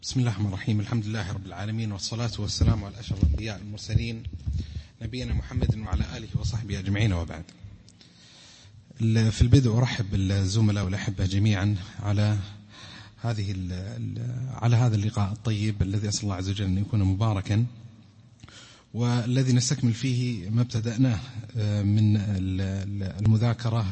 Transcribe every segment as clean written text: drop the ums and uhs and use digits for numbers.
بسم الله الرحمن الرحيم. الحمد لله رب العالمين، والصلاة والسلام على أشرف الأنبياء المرسلين نبينا محمد وعلى آله وصحبه أجمعين، وبعد. في البدء أرحب بالزملاء والأحبة جميعا على هذا اللقاء الطيب الذي أسأل الله عز وجل أن يكون مباركا، والذي نستكمل فيه ما ابتدأناه من المذاكرة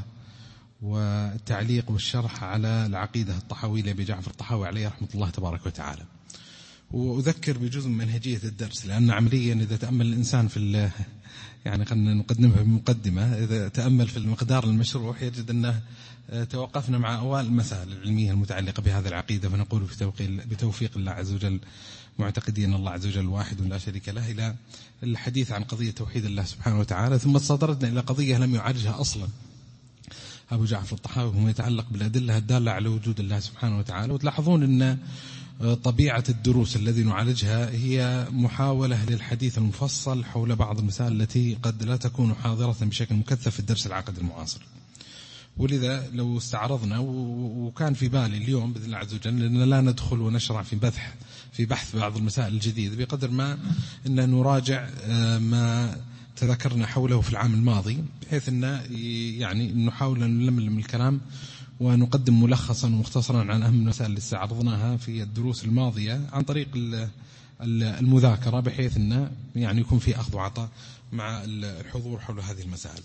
والتعليق والشرح على العقيدة الطحاوية لأبي جعفر الطحاوي عليه رحمة الله تبارك وتعالى. وأذكر بجزء من منهجية الدرس، لأن عمليا إذا تأمل الإنسان في يعني خلينا نقدمها بمقدمة، إذا تأمل في المقدار المشروح يجد أنه توقفنا مع أوائل المسائل العلمية المتعلقة بهذه العقيدة، فنقول بتوفيق الله عز وجل معتقدين الله عز وجل واحد لا شريك له، إلى الحديث عن قضية توحيد الله سبحانه وتعالى، ثم صدرتنا إلى قضية لم يعالجها أصلا أبو جعفر الطحاوي، وما يتعلق بالأدلة الدالة على وجود الله سبحانه وتعالى. وتلاحظون أن طبيعة الدروس الذي نعالجها هي محاولة للحديث المفصل حول بعض المسائل التي قد لا تكون حاضرة بشكل مكثف في الدرس العقدي المعاصر. ولذا لو استعرضنا، وكان في بالي اليوم بإذن الله عز وجل أن لا ندخل ونشرع في بحث بعض المسائل الجديدة، بقدر ما أن نراجع ما تذكرنا حوله في العام الماضي، بحيث أن يعني نحاول أن نلملم الكلام ونقدم ملخصا ومختصرا عن أهم المسائل اللي استعرضناها في الدروس الماضية عن طريق المذاكرة، بحيث أن يعني يكون في أخذ وعطاء مع الحضور حول هذه المسائل.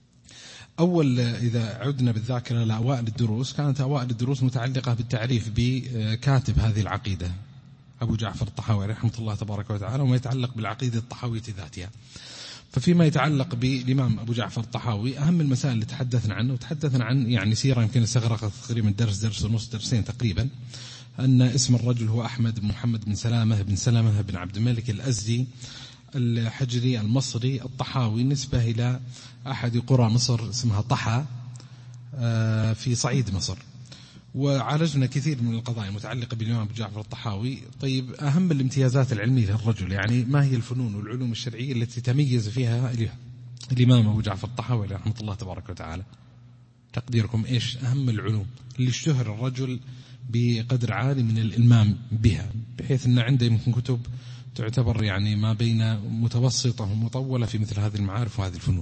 أول إذا عدنا بالذاكرة لأوائل الدروس، كانت أوائل الدروس متعلقة بالتعريف بكاتب هذه العقيدة أبو جعفر الطحاوي رحمة الله تبارك وتعالى، وما يتعلق بالعقيدة الطحاوية ذاتها. ففيما يتعلق بالإمام أبو جعفر الطحاوي، أهم المسائل اللي تحدثنا عنه، وتحدثنا عن يعني سيرة يمكن استغرقت تقريبا درس ونص، درسين تقريبا، أن اسم الرجل هو أحمد بن محمد بن سلامة بن عبد الملك الأزدي الحجري المصري الطحاوي، نسبة إلى أحد قرى مصر اسمها طحا في صعيد مصر. وعالجنا كثير من القضايا المتعلقة بالإمام أبو جعفر الطحاوي. طيب، أهم الامتيازات العلمية للرجل، يعني ما هي الفنون والعلوم الشرعية التي تميز فيها الإمام أبو جعفر الطحاوي رحمة الله تبارك وتعالى؟ تقديركم إيش أهم العلوم اللي اشتهر الرجل بقدر عالي من الإلمام بها، بحيث أن عنده يمكن كتب تعتبر يعني ما بين متوسطة ومطولة في مثل هذه المعارف وهذه الفنون؟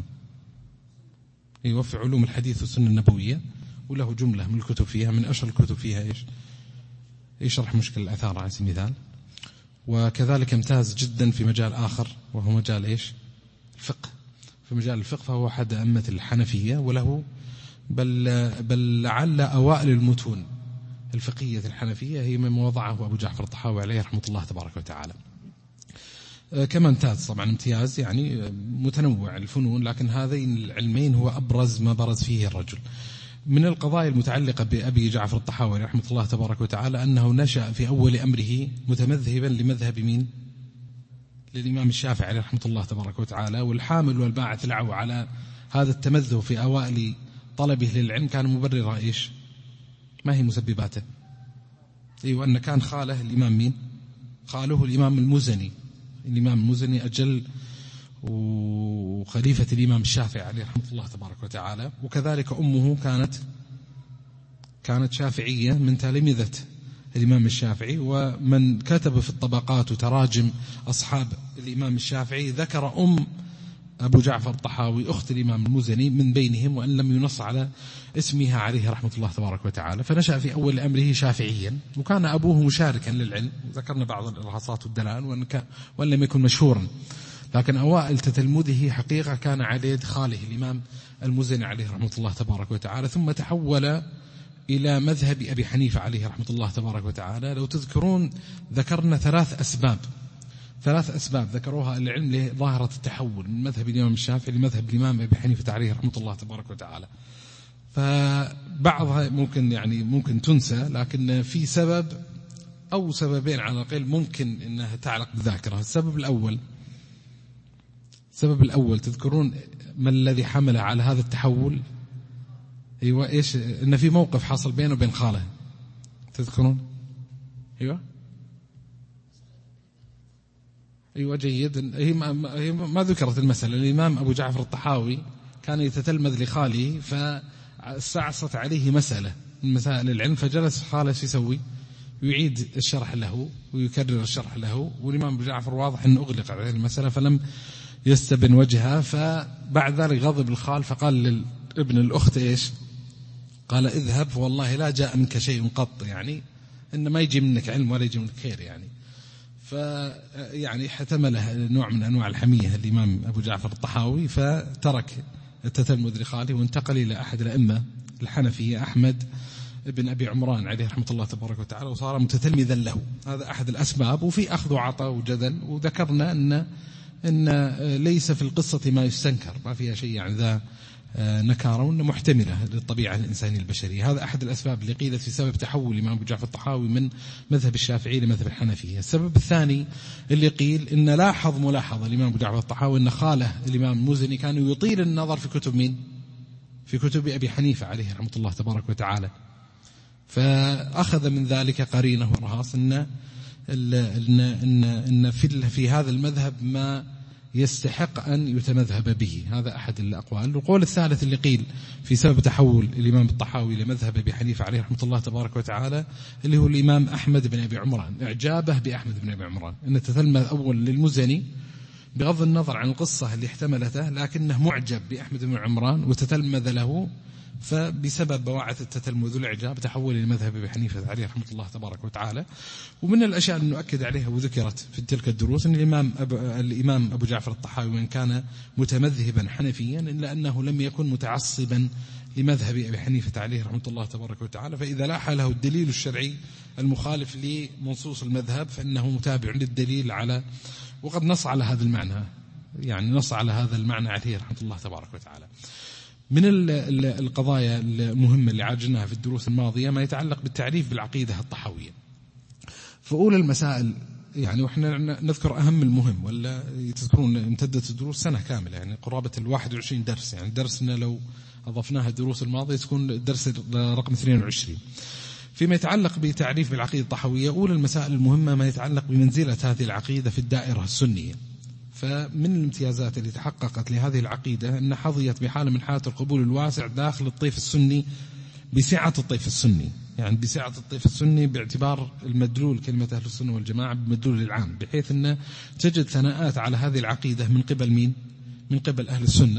يوفي علوم الحديث والسنة النبوية، وله جملة من الكتب فيها، من أشهر الكتب فيها إيش شرح مشكل الآثار على سبيل المثال. وكذلك امتاز جدا في مجال آخر، وهو مجال الفقه. في مجال الفقه فهو أحد أئمة الحنفية، وله بل لعل أوائل المتون الفقهية الحنفية هي مما وضعه أبو جعفر الطحاوي عليه رحمة الله تبارك وتعالى. كما امتاز طبعا امتياز يعني متنوع الفنون، لكن هذين العلمين هو أبرز ما برز فيه الرجل. من القضايا المتعلقة بأبي جعفر الطحاوي رحمة الله تبارك وتعالى أنه نشأ في أول أمره متمذهبا لمذهب مين؟ للإمام الشافعي رحمة الله تبارك وتعالى. والحامل والباعث له على هذا التمذهب في أوائل طلبه للعلم كان مبرر إيش؟ ما هي مسبباته؟ أن كان خاله الإمام مين؟ خاله الإمام المزني. الإمام المزني أجل وخليفة الإمام الشافعي عليه رحمة الله تبارك وتعالى. وكذلك أمه كانت شافعية من تلامذة الإمام الشافعي. ومن كتب في الطبقات وتراجم أصحاب الإمام الشافعي ذكر أم أبو جعفر الطحاوي أخت الإمام المزني من بينهم، وأن لم ينص على اسمها عليه رحمة الله تبارك وتعالى. فنشأ في أول أمره شافعيا، وكان أبوه مشاركا للعلم، ذكرنا بعض الإرهاصات والدلائل، وأن لم يكن مشهورا، لكن أوائل تتلمذه حقيقة كان على يد خاله الإمام المزني عليه رحمة الله تبارك وتعالى. ثم تحول إلى مذهب أبي حنيفة عليه رحمة الله تبارك وتعالى. لو تذكرون ذكرنا ثلاث أسباب ذكروها العلم لظاهرة التحول من مذهب الإمام الشافعي لمذهب الإمام أبي حنيفة عليه رحمة الله تبارك وتعالى. فبعضها ممكن تنسى، لكن في سبب أو سببين على الأقل ممكن أنها تعلق بالذاكرة. السبب الأول تذكرون ما الذي حمل على هذا التحول؟ أيوة، إيش؟ إن في موقف حصل بينه وبين خاله، تذكرون؟ أيوة جيد. هي ما ذكرت المسألة. الإمام أبو جعفر الطحاوي كان يتتلمذ لخاله، فاستعصت عليه مسألة من مسائل العلم، فجلس خاله يسوي يعيد الشرح له ويكرر الشرح له، والإمام أبو جعفر واضح أنه أغلق على هذه المسألة فلم يستبن وجهها. فبعد ذلك غضب الخال فقال لابن الأخت إيش؟ قال اذهب فوالله لا جاء منك شيء قط، يعني إن ما يجي منك علم ولا يجي منك خير يعني. فيعني احتمله نوع من أنواع الحمية الإمام أبو جعفر الطحاوي، فترك التتلمذ لخاله وانتقل إلى أحد الأئمة الحنفية أحمد بن أبي عمران عليه رحمة الله تبارك وتعالى، وصار متتلمذا له. هذا أحد الأسباب، وفي أخذ وعطاء وجدل، وذكرنا أن ليس في القصة ما يستنكر، ما فيها شيء يعني ذا نكارة، وأن محتملة للطبيعة الإنسانية البشرية. هذا أحد الأسباب اللي قيلت في سبب تحول الإمام أبو جعفر الطحاوي من مذهب الشافعي لمذهب الحنفية. السبب الثاني اللي قيل إن لاحظ ملاحظة الإمام أبو جعفر الطحاوي أن خاله الإمام المزني كان يطيل النظر في كتب مين؟ في كتب أبي حنيفة عليه رحمة الله تبارك وتعالى، فأخذ من ذلك قرينه ورهاص إن في هذا المذهب ما يستحق أن يتمذهب به. هذا أحد الأقوال. القول الثالث اللي قيل في سبب تحول الإمام الطحاوي لمذهب أبي حنيفة عليه رحمة الله تبارك وتعالى اللي هو الإمام أحمد بن أبي عمران، إعجابه بأحمد بن أبي عمران، أن تتلمذ أول للمزني بغض النظر عن القصة اللي احتملته، لكنه معجب بأحمد بن عمران وتتلمذ له، فبسبب بواعث التتلمذ والإعجاب تحول إلى مذهب أبي حنيفة عليه رحمة الله تبارك وتعالى. ومن الأشياء اللي نؤكد عليها وذكرت في تلك الدروس أن الإمام أبو جعفر الطحاوي من كان متمذهبا حنفيا إلا أنه لم يكن متعصبا لمذهب أبي حنيفة عليه رحمة الله تبارك وتعالى، فإذا لاح له الدليل الشرعي المخالف لمنصوص المذهب فإنه متابع للدليل على، وقد نص على هذا المعنى، يعني نص على هذا المعنى عليه رحمة الله تبارك وتعالى. من القضايا المهمة اللي عالجناها في الدروس الماضية ما يتعلق بالتعريف بالعقيدة الطحاوية. فأولى المسائل يعني وإحنا نذكر أهم المهم، ولا تذكرون امتدت الدروس سنة كاملة يعني قرابة 21 درس، يعني درسنا لو أضفناها الدروس الماضية تكون الدرس رقم 22. فيما يتعلق بتعريف بالعقيدة الطحاوية، أولى المسائل المهمة ما يتعلق بمنزلة هذه العقيدة في الدائرة السنية. فمن الامتيازات اللي تحققت لهذه العقيدة أن حظيت بحالة من حالة القبول الواسع داخل الطيف السني، بسعة الطيف السني، يعني بسعة الطيف السني باعتبار المدلول كلمة أهل السنة والجماعة بمدلول العام، بحيث أن تجد ثناءات على هذه العقيدة من قبل مين؟ من قبل أهل السنة،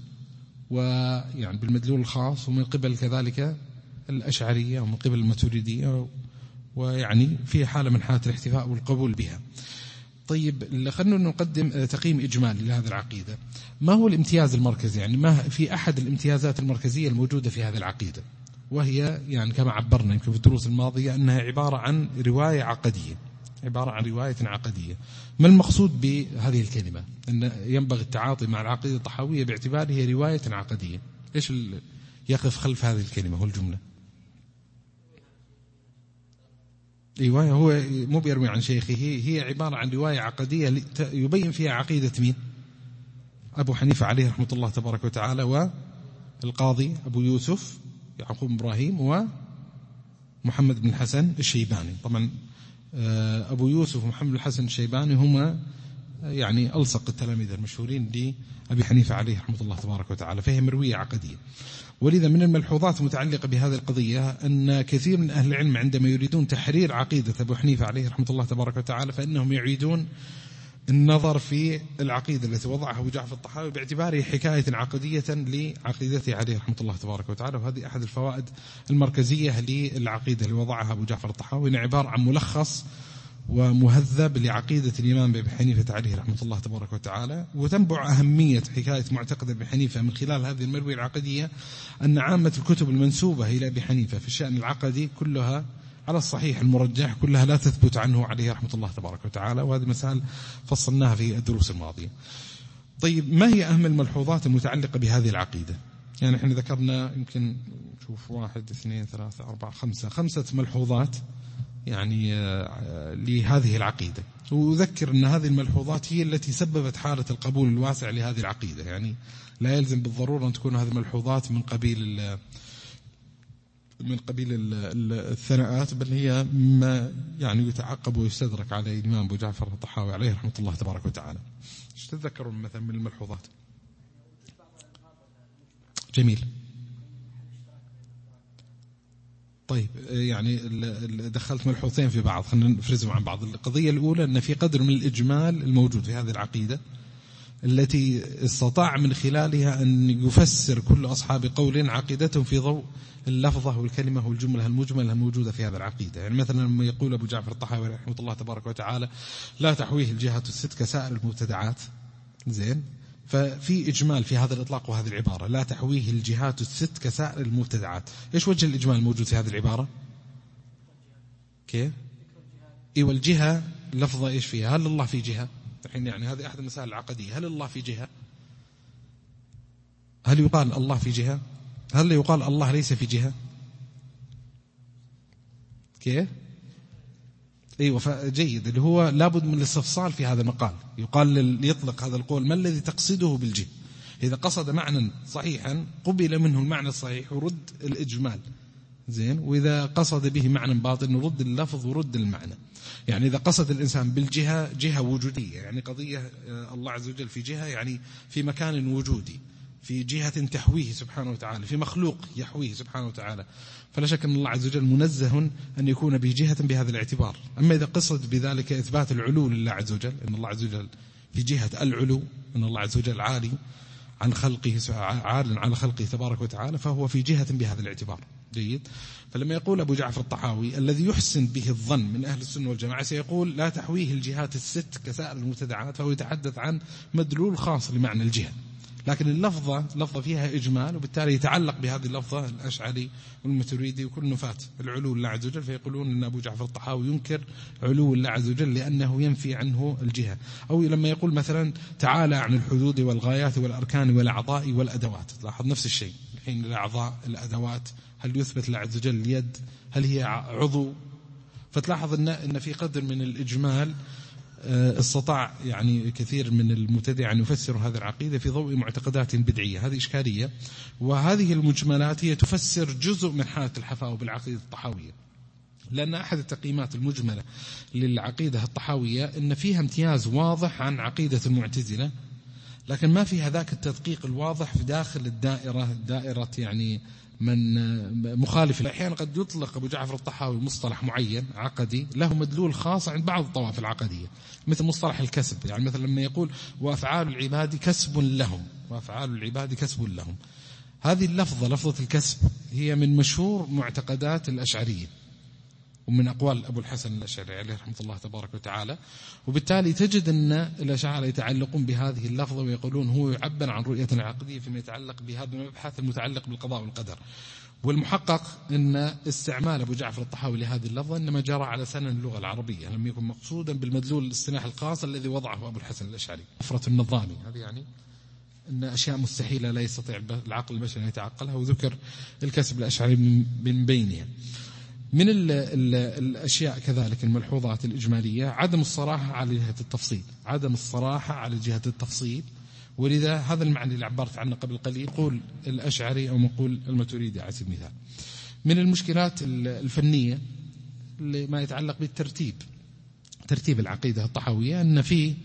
ويعني بالمدلول الخاص، ومن قبل كذلك الأشعرية، ومن قبل الماتريدية، ويعني في حالة من حالة الاحتفاء والقبول بها. طيب خلينا نقدم تقييم إجمالي لهذه العقيدة. ما هو الامتياز المركزي؟ يعني ما في أحد الامتيازات المركزية الموجودة في هذه العقيدة، وهي يعني كما عبرنا يمكن في الدروس الماضية أنها عبارة عن رواية عقدية، عبارة عن رواية عقدية. ما المقصود بهذه الكلمة؟ أن ينبغي التعاطي مع العقيدة الطحاوية باعتباره رواية عقدية. إيش يقف خلف هذه الكلمة والجملة؟ رواية هو مو بيروي عن شيخه، هي عبارة عن رواية عقدية يبين فيها عقيدة مين؟ أبو حنيفة عليه رحمة الله تبارك وتعالى، والقاضي أبو يوسف يعقوب إبراهيم، ومحمد بن الحسن الشيباني. طبعا أبو يوسف ومحمد بن الحسن الشيباني هما يعني ألصق التلاميذ المشهورين لأبي حنيفة عليه رحمة الله تبارك وتعالى، فهي مروية عقدية. ولذا من الملحوظات المتعلقة بهذه القضية أن كثير من أهل العلم عندما يريدون تحرير عقيدة أبو حنيفة عليه رحمة الله تبارك وتعالى فإنهم يعيدون النظر في العقيدة التي وضعها أبو جعفر الطحاوي باعتباره حكاية عقدية لعقيدته عليه رحمة الله تبارك وتعالى. وهذه أحد الفوائد المركزية للعقيدة اللي وضعها أبو جعفر الطحاوي، عبارة عن ملخص ومهذب لعقيدة الإمام أبي حنيفة عليه رحمة الله تبارك وتعالى. وتنبع أهمية حكاية معتقد أبي حنيفة من خلال هذه المروية العقدية أن عامة الكتب المنسوبة إلى أبي حنيفة في الشأن العقدي كلها على الصحيح المرجح كلها لا تثبت عنه عليه رحمة الله تبارك وتعالى، وهذه مسائل فصلناها في الدروس الماضية. طيب ما هي أهم الملحوظات المتعلقة بهذه العقيدة؟ يعني احنا ذكرنا يمكن نشوف 1 2 3 4 5 ملحوظات يعني لهذه العقيدة، وأذكر أن هذه الملحوظات هي التي سببت حالة القبول الواسع لهذه العقيدة. يعني لا يلزم بالضرورة أن تكون هذه الملحوظات من قبيل الثناءات، بل هي ما يعني يتعقب ويستدرك على الإمام أبو جعفر الطحاوي عليه رحمة الله تبارك وتعالى. ايش تتذكرون مثلا من الملحوظات؟ جميل. طيب يعني دخلت ملحوظين في بعض، خلينا نفرزهم عن بعض. القضية الأولى أن في قدر من الإجمال الموجود في هذه العقيدة التي استطاع من خلالها أن يفسر كل أصحاب قول عقيدتهم في ضوء اللفظة والكلمة والجملة المجملة الموجودة في هذه العقيدة. يعني مثلا لما يقول أبو جعفر الطحاوي رحمه الله تبارك وتعالى لا تحويه الجهات الست كسائر المبتدعات، زين، ففي إجمال في هذا الإطلاق وهذه العبارة لا تحويه الجهات الست كسائر المبتدعات. إيش وجه الإجمال الموجود في هذه العبارة؟ كيف؟ والجهة لفظة إيش فيها؟ هل الله في جهة؟ الحين يعني هذه أحد المسائل العقدية، هل الله في جهة؟ هل يقال الله في جهة؟ هل يقال الله ليس في جهة؟ كيف؟ أيوة، جيد، اللي هو لابد من الاستفصال في هذا المقال. يقال ليطلق هذا القول ما الذي تقصده بالجهة؟ إذا قصد معنى صحيحا قبل منه المعنى الصحيح ورد الإجمال، زين، وإذا قصد به معنى باطل نرد اللفظ ورد المعنى. يعني إذا قصد الإنسان بالجهة جهة وجودية، يعني قضية الله عز وجل في جهة، يعني في مكان وجودي، في جهة تحويه سبحانه وتعالى، في مخلوق يحويه سبحانه وتعالى، فلا شك أن الله عز وجل منزه أن يكون به جهة بهذا الاعتبار. أما إذا قصد بذلك إثبات العلو لله عز وجل، أن الله عز وجل في جهة العلو، أن الله عز وجل عالي عن خلقه، عال على خلقه تبارك وتعالى، فهو في جهة بهذا الاعتبار. جيد. فلما يقول أبو جعفر الطحاوي الذي يحسن به الظن من أهل السنة والجماعة سيقول لا تحويه الجهات الست كسائر المبتدعات، فهو يتحدث عن مدلول خاص لمعنى الجهة، لكن لفظة فيها إجمال، وبالتالي يتعلق بهذه اللفظة الأشعري والماتريدي وكل نفاة العلو لله عز وجل، فيقولون أن أبو جعفر الطحاوي ينكر علو الله عز وجل لأنه ينفي عنه الجهة. أو لما يقول مثلا تعالى عن الحدود والغايات والأركان والأعضاء والأدوات، تلاحظ نفس الشيء. الحين الأعضاء، الأدوات، هل يثبت الله عز وجل اليد؟ هل هي عضو؟ فتلاحظ أن في قدر من الإجمال استطاع يعني كثير من المبتدع أن يفسر هذه العقيدة في ضوء معتقدات بدعية. هذه إشكالية، وهذه المجملات هي تفسر جزء من حالة الحفاوة بالعقيدة الطحاوية، لأن أحد التقييمات المجملة للعقيدة الطحاوية أن فيها امتياز واضح عن عقيدة المعتزلة، لكن ما فيها ذاك التدقيق الواضح في داخل دائرة يعني من مخالف. أحيانا قد يطلق أبو جعفر الطحاوي مصطلح معين عقدي له مدلول خاص عند بعض الطوائف العقدية، مثل مصطلح الكسب. يعني مثلا لما يقول وأفعال العباد كسب لهم، وأفعال العباد كسب لهم، هذه لفظة الكسب هي من مشهور معتقدات الأشعرية ومن أقوال أبو الحسن الأشعري عليه رحمة الله تبارك وتعالى. وبالتالي تجد أن الأشاعرة يتعلقون بهذه اللفظة ويقولون هو يعبر عن رؤية عقدية فيما يتعلق بهذا المبحث المتعلق بالقضاء والقدر. والمحقق أن استعمال أبو جعفر الطحاوي لهذه اللفظة إنما جرى على سنن اللغة العربية، لم يكن مقصودا بالمدلول الاصطلاح الخاص الذي وضعه أبو الحسن الأشعري. أفرة النظامي هذه يعني أن أشياء مستحيلة لا يستطيع العقل البشري أن يتعقلها، وذكر الكسب الأشعري من بينها. من الأشياء كذلك الملحوظات الإجمالية عدم الصراحة على جهة التفصيل، عدم الصراحة على جهة التفصيل، ولذا هذا المعنى اللي عبرت عنه قبل قليل قول الأشعري أو مقول الماتريدي على سبيل المثال. من المشكلات الفنية اللي ما يتعلق بالترتيب، ترتيب العقيدة الطحاوية، أن فيه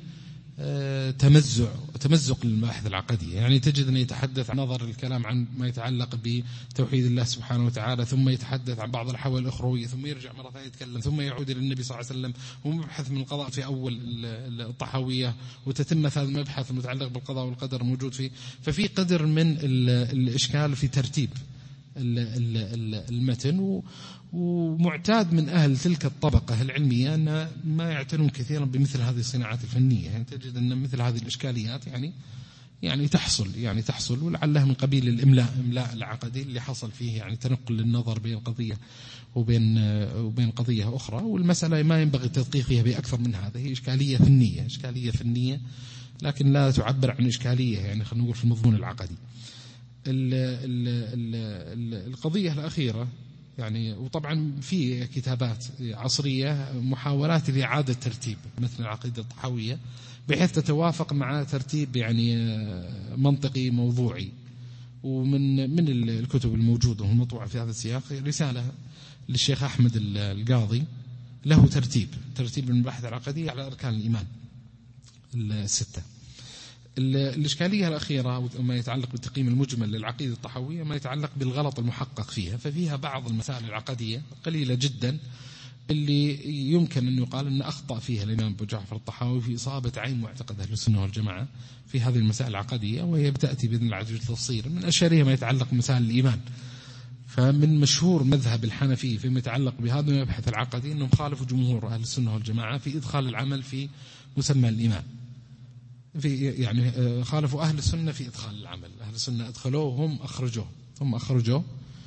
تمزق للمباحث العقدية. يعني تجد أن يتحدث عن نظر الكلام عن ما يتعلق بتوحيد الله سبحانه وتعالى، ثم يتحدث عن بعض الأحوال الأخروية، ثم يرجع مرة ثانية يتكلم، ثم يعود إلى النبي صلى الله عليه وسلم، ومبحث من القضاء في أول الطحاوية، وتتم هذا المبحث المتعلق بالقضاء والقدر موجود فيه. ففي قدر من الإشكال في ترتيب المتن، ومعتاد من أهل تلك الطبقة العلمية أن ما يعتنون كثيرا بمثل هذه الصناعات الفنية. يعني تجد أن مثل هذه الإشكاليات يعني تحصل ولعلها من قبيل الإملاء العقدي اللي حصل فيه، يعني تنقل للنظر بين قضية وبين قضية أخرى، والمسألة ما ينبغي التدقيق فيها بأكثر من هذا. هي إشكالية فنية لكن لا تعبر عن إشكالية، يعني خلينا نقول في المضمون العقدي. القضية الأخيرة يعني، وطبعا في كتابات عصرية محاولات لإعادة ترتيب مثل العقيدة الطحاوية بحيث تتوافق مع ترتيب يعني منطقي موضوعي. ومن الكتب الموجودة والمطبوعة في هذا السياق رسالة للشيخ أحمد القاضي له ترتيب المباحث العقدية على أركان الإيمان الستة. الإشكالية الأخيرة ما يتعلق بالتقييم المجمل للعقيدة الطحاوية ما يتعلق بالغلط المحقق فيها، ففيها بعض المسائل العقدية قليلة جدا اللي يمكن أن يقال أن أخطأ فيها الإمام أبو جعفر الطحاوي في إصابة عين معتقد أهل السنة والجماعة في هذه المسائل العقدية، وهي بتأتي بإذن الله عز وجل تفصيلا. من أشهرها ما يتعلق بمسائل الإيمان، فمن مشهور مذهب الحنفي فيما يتعلق بهذا المبحث العقدي أنهم خالفوا جمهور أهل السنة والجماعة في إدخال العمل في مسمى الإيمان، يعني خالفوا أهل السنة في إدخال العمل. أهل السنة أدخلوه هم أخرجوه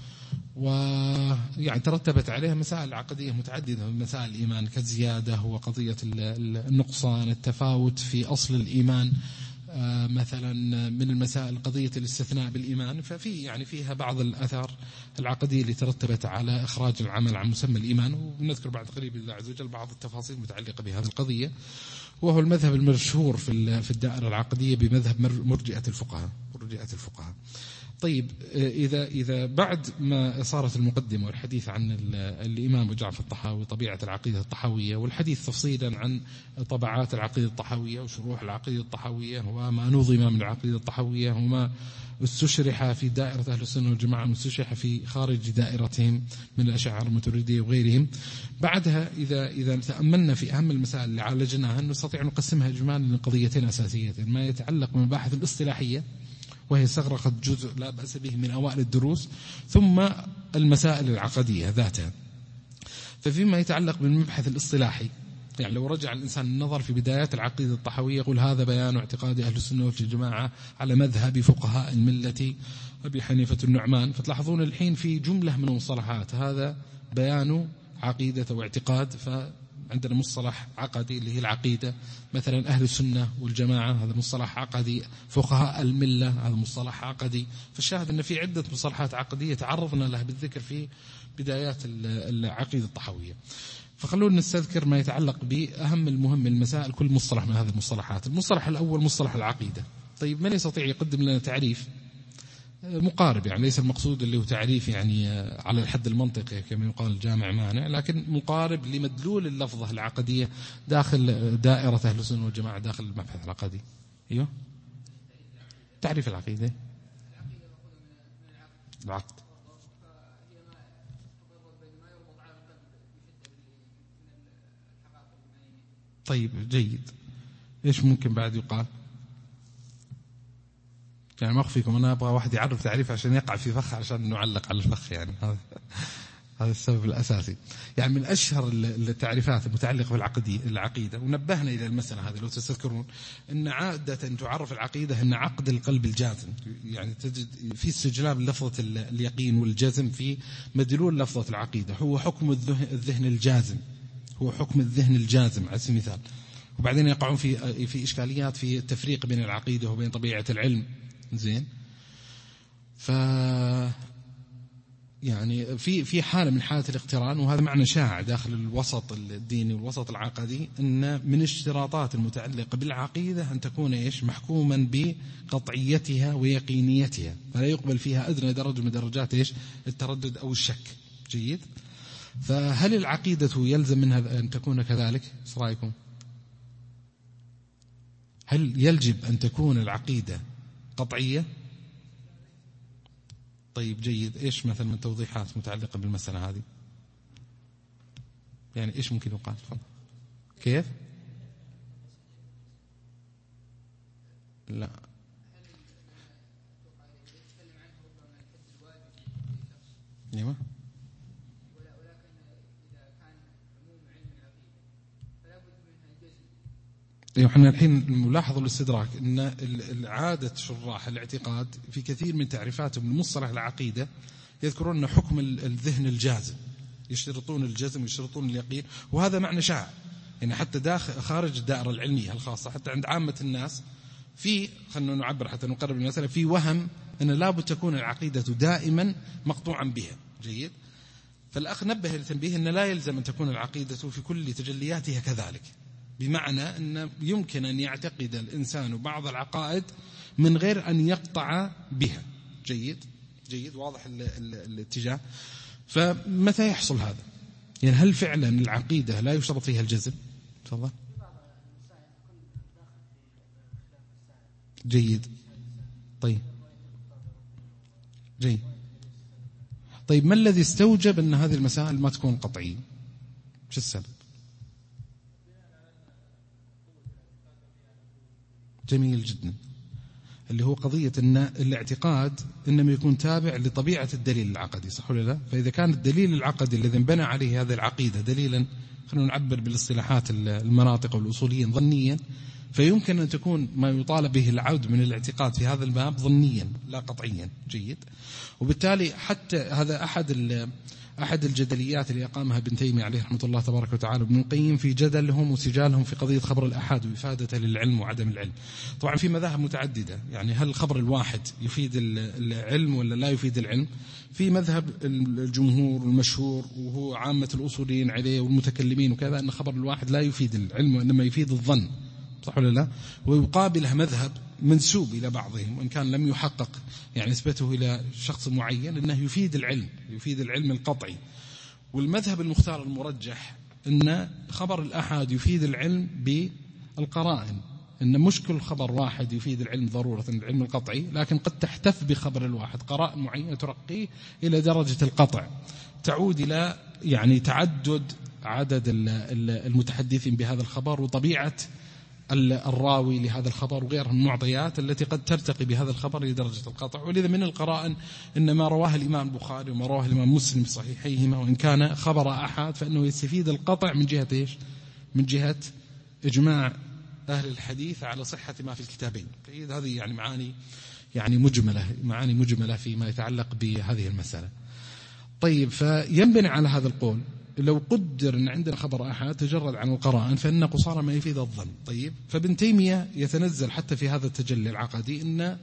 ويعني ترتبت عليها مسائل عقدية متعددة من مسائل الإيمان كالزيادة وقضية النقصان، التفاوت في أصل الإيمان، مثلا من المسائل قضية الاستثناء بالإيمان. ففي يعني فيها بعض الأثار العقدية اللي ترتبت على إخراج العمل عن مسمى الإيمان، ونذكر بعد قريب الله عز وجل بعض التفاصيل المتعلقة بهذه القضية. وهو المذهب المشهور في الدائرة العقدية بمذهب مرجئة الفقهاء. طيب، إذا بعد ما صارت المقدمة والحديث عن الإمام أبو جعفر الطحاوي طبيعة العقيدة الطحاوية، والحديث تفصيلا عن طبعات العقيدة الطحاوية وشروح العقيدة الطحاوية وما نظم من العقيدة الطحاوية وما استشرح في دائرة أهل السنة والجماعة واستشرح في خارج دائرتهم من الأشاعرة الماتريدية وغيرهم، بعدها إذا تأملنا في أهم المسائل اللي عالجناها نستطيع أن نقسمها إجمالا لقضيتين أساسيتين: ما يتعلق بالمباحث الاصطلاحية وهي استغرقت جزء لا بأس به من أوائل الدروس، ثم المسائل العقدية ذاتها. ففيما يتعلق بالمبحث الاصطلاحي، يعني لو رجع الإنسان النظر في بدايات العقيدة الطحاوية يقول هذا بيان اعتقاد أهل السنة والجماعة على مذهب فقهاء الملة أبي حنيفة النعمان، فتلاحظون الحين في جملة من المصطلحات هذا بيان عقيدة واعتقاد. فعندنا مصطلح عقدي اللي هي العقيدة، مثلا أهل السنة والجماعة هذا مصطلح عقدي، فقهاء الملة هذا مصطلح عقدي. فالشاهد أن في عدة مصطلحات عقدية تعرضنا لها بالذكر في بدايات العقيدة الطحاوية. فخلونا نستذكر ما يتعلق بأهم المهم المسائل كل مصطلح من هذه المصطلحات. المصطلح الأول مصطلح العقيدة. طيب، من يستطيع يقدم لنا تعريف مقارب؟ يعني ليس المقصود اللي هو تعريف يعني على الحد المنطقي كما يقال الجامع مانع، لكن مقارب لمدلول اللفظة العقدية داخل دائرة أهل السنة والجماعة داخل المبحث العقدي. أيوه، تعريف العقيدة. العقد طيب جيد. إيش ممكن بعد يقال؟ يعني ما أخفيكم أنا أبغى واحد يعرف تعريف عشان يقع في فخ عشان نعلق على الفخ، يعني هذا السبب الأساسي. يعني من أشهر التعريفات المتعلقة بالعقيدة ونبهنا إلى المسألة هذه لو تذكرون أن عادة تعرف العقيدة أن عقد القلب الجازم، يعني تجد في استجلاب لفظة اليقين والجزم في مدلول لفظة العقيدة هو حكم الذهن الجازم، هو حكم الذهن الجازم على سبيل المثال. وبعدين يقعون في إشكاليات في التفريق بين العقيدة وبين طبيعة العلم. زين، يعني في حالة من حالة الاقتران، وهذا معنى شائع داخل الوسط الديني والوسط العقدي، أن من اشتراطات المتعلقة بالعقيدة أن تكون محكوما بقطعيتها ويقينيتها، فلا يقبل فيها أدنى درجة من درجات التردد أو الشك. جيد. فهل العقيدة يلزم منها أن تكون كذلك؟ ايش رأيكم؟ هل يجب أن تكون العقيدة قطعية؟ طيب جيد. إيش مثلا من توضيحات متعلقة بالمسألة هذه؟ يعني إيش ممكن يقال؟ كيف؟ لا ايوه، احنا الحين نلاحظ الاستدراك ان العادة شراح الاعتقاد في كثير من تعريفاتهم لمصطلح العقيدة يذكرون حكم الذهن الجازم، يشترطون الجزم ويشترطون اليقين، وهذا معنى شائع يعني حتى داخل خارج الدائرة العلمية الخاصة، حتى عند عامة الناس خلنا نعبر حتى نقرب المسألة في وهم أن لابد تكون العقيدة دائما مقطوعا بها. جيد. فالأخ نبه للتنبيه أن لا يلزم أن تكون العقيدة في كل تجلياتها كذلك، بمعنى أن يمكن أن يعتقد الإنسان بعض العقائد من غير أن يقطع بها. جيد. واضح الاتجاه. فمتى يحصل هذا؟ يعني هل فعلا العقيدة لا يشترط فيها الجزم؟ تفضل. جيد. طيب جيد. طيب ما الذي استوجب أن هذه المسائل ما تكون قطعية؟ شو السبب؟ جميل جدا. اللي هو قضية أن الاعتقاد إنما يكون تابع لطبيعة الدليل العقدي، صح ولا لا؟ فإذا كان الدليل العقدي الذي انبنى عليه هذه العقيدة دليلا، خلينا نعبر بالاصطلاحات المناطق والأصوليين، ظنيا، فيمكن أن تكون ما يطالب به العود من الاعتقاد في هذا الباب ظنيا لا قطعيا. جيد. وبالتالي حتى هذا أحد الجدليات اللي أقامها ابن تيمية عليه رحمة الله تبارك وتعالى وابن القيم في جدلهم وسجالهم في قضية خبر الأحاد وإفادته للعلم وعدم العلم. طبعا في مذاهب متعددة، يعني هل الخبر الواحد يفيد العلم ولا لا يفيد العلم؟ في مذهب الجمهور المشهور وهو عامة الأصوليين عليه والمتكلمين وكذا أن خبر الواحد لا يفيد العلم وإنما يفيد الظن، صح ولا لا؟ ويقابله مذهب منسوب إلى بعضهم وإن كان لم يحقق يعني نسبته إلى شخص معين أنه يفيد العلم، يفيد العلم القطعي. والمذهب المختار المرجح أن خبر الأحاد يفيد العلم بالقرائن، أن مش كل خبر واحد يفيد العلم ضرورة العلم القطعي، لكن قد تحتف بخبر الواحد قرائن معينة ترقيه إلى درجة القطع، تعود إلى يعني تعدد عدد المتحدثين بهذا الخبر وطبيعة الراوي لهذا الخبر وغيرها من المعطيات التي قد ترتقي بهذا الخبر لدرجة القطع. ولذا من القرائن إن ما رواه الإمام البخاري وما رواه الإمام مسلم في صحيحيهما وإن كان خبر أحد فإنه يستفيد القطع من جهة إيش؟ من جهة إجماع أهل الحديث على صحة ما في الكتابين. هذه يعني معاني مجملة فيما يتعلق بهذه المسألة. طيب، فينبني على هذا القول لو قدر أن عندنا خبر أحد تجرد عن القرائن فإن قصارى ما يفيد الظن. طيب، فابن تيمية يتنزل حتى في هذا التجلي العقدي إن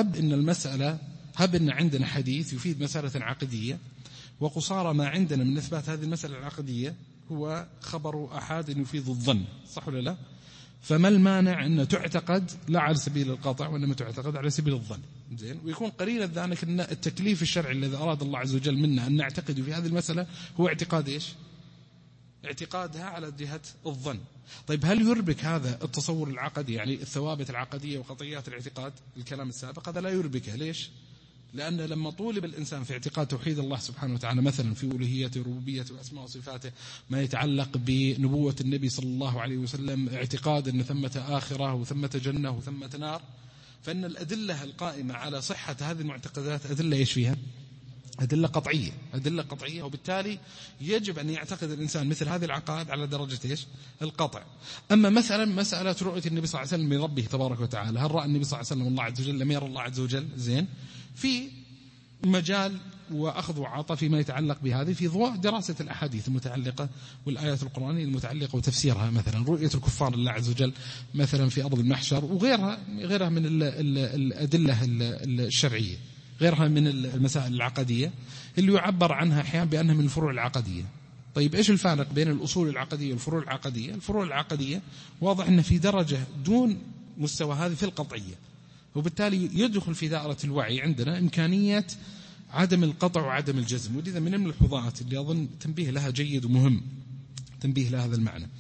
هب إن عندنا حديث يفيد مسألة عقدية وقصارى ما عندنا من إثبات هذه المسألة العقدية هو خبر أحد يفيد الظن، صح ولا لا؟ فما المانع أن تعتقد لا على سبيل القطع وإنما تعتقد على سبيل الظن؟ زين. ويكون قرينة ذلك أن التكليف الشرعي الذي أراد الله عز وجل منا أن نعتقد في هذه المسألة هو اعتقاد إيش؟ اعتقادها على جهة الظن. طيب، هل يربك هذا التصور العقدي يعني الثوابت العقدية وقطعيات الاعتقاد الكلام السابق؟ هذا لا يربكه. ليش؟ لأن لما طولب الإنسان في اعتقاد توحيد الله سبحانه وتعالى مثلا في ألوهيته وربوبيته وأسماء وصفاته، ما يتعلق بنبوة النبي صلى الله عليه وسلم، اعتقاد أن ثمة آخرة وثمة جنة وثمة نار، فإن الأدلة القائمة على صحة هذه المعتقدات أدلة إيش فيها؟ أدلة قطعية. وبالتالي يجب أن يعتقد الإنسان مثل هذه العقائد على درجة إيش؟ القطع. أما مثلا مسألة رؤية النبي صلى الله عليه وسلم من ربه تبارك وتعالى، هل رأى النبي صلى الله عليه وسلم الله عز وجل؟ لم يرى الله عز وجل؟ زين. في مجال وأخذ وعطى فيما يتعلق بهذه في ضوء دراسة الأحاديث المتعلقة والآيات القرآنية المتعلقة وتفسيرها، مثلا رؤية الكفار لله عز وجل مثلا في أرض المحشر وغيرها من الأدلة الشرعية، غيرها من المسائل العقدية اللي يعبر عنها أحيانا بأنها من الفروع العقدية. طيب، إيش الفارق بين الأصول العقدية والفروع العقدية؟ الفروع العقدية واضح أن في درجة دون مستوى هذه في القطعية، وبالتالي يدخل في دائرة الوعي عندنا إمكانية عدم القطع وعدم الجزم. ولذا من الملحوظات اللي أظن تنبيه لها جيد ومهم تنبيه لهذا المعنى،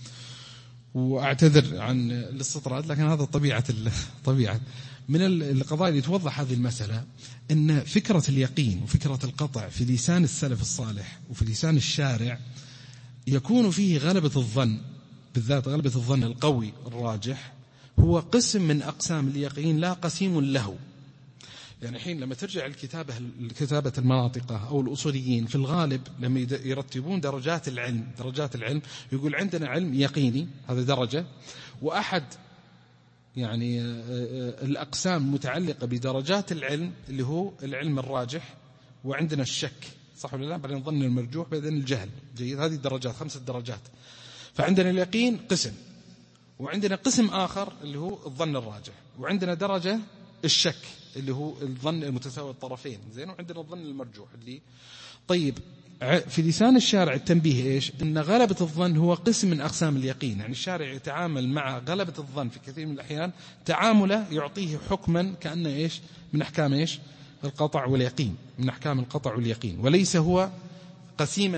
وأعتذر عن الاستطراد لكن هذا طبيعة من القضايا اللي توضح هذه المسألة، أن فكرة اليقين وفكرة القطع في لسان السلف الصالح وفي لسان الشارع يكون فيه غلبة الظن، بالذات غلبة الظن القوي الراجح، هو قسم من أقسام اليقين لا قسيم له. يعني حين لما ترجع الكتابة المناطقة أو الأصوليين في الغالب لما يرتبون درجات العلم يقول عندنا علم يقيني، هذا درجة، وأحد يعني الأقسام متعلقة بدرجات العلم اللي هو العلم الراجح، وعندنا الشك، صح ولا لا؟ بعدين الظن المرجوح، بعدين الجهل. جيد. هذه الدرجات 5 درجات. فعندنا اليقين قسم، وعندنا قسم آخر اللي هو الظن الراجح، وعندنا درجة الشك اللي هو الظن المتساوي الطرفين، زين، وعندنا الظن المرجوح اللي طيب. في لسان الشارع التنبيه إيش؟ إن غلبة الظن هو قسم من أقسام اليقين. يعني الشارع يتعامل مع غلبة الظن في كثير من الأحيان تعامله يعطيه حكما كأنه إيش؟ من أحكام إيش؟ القطع واليقين، من أحكام القطع واليقين، وليس هو قسيما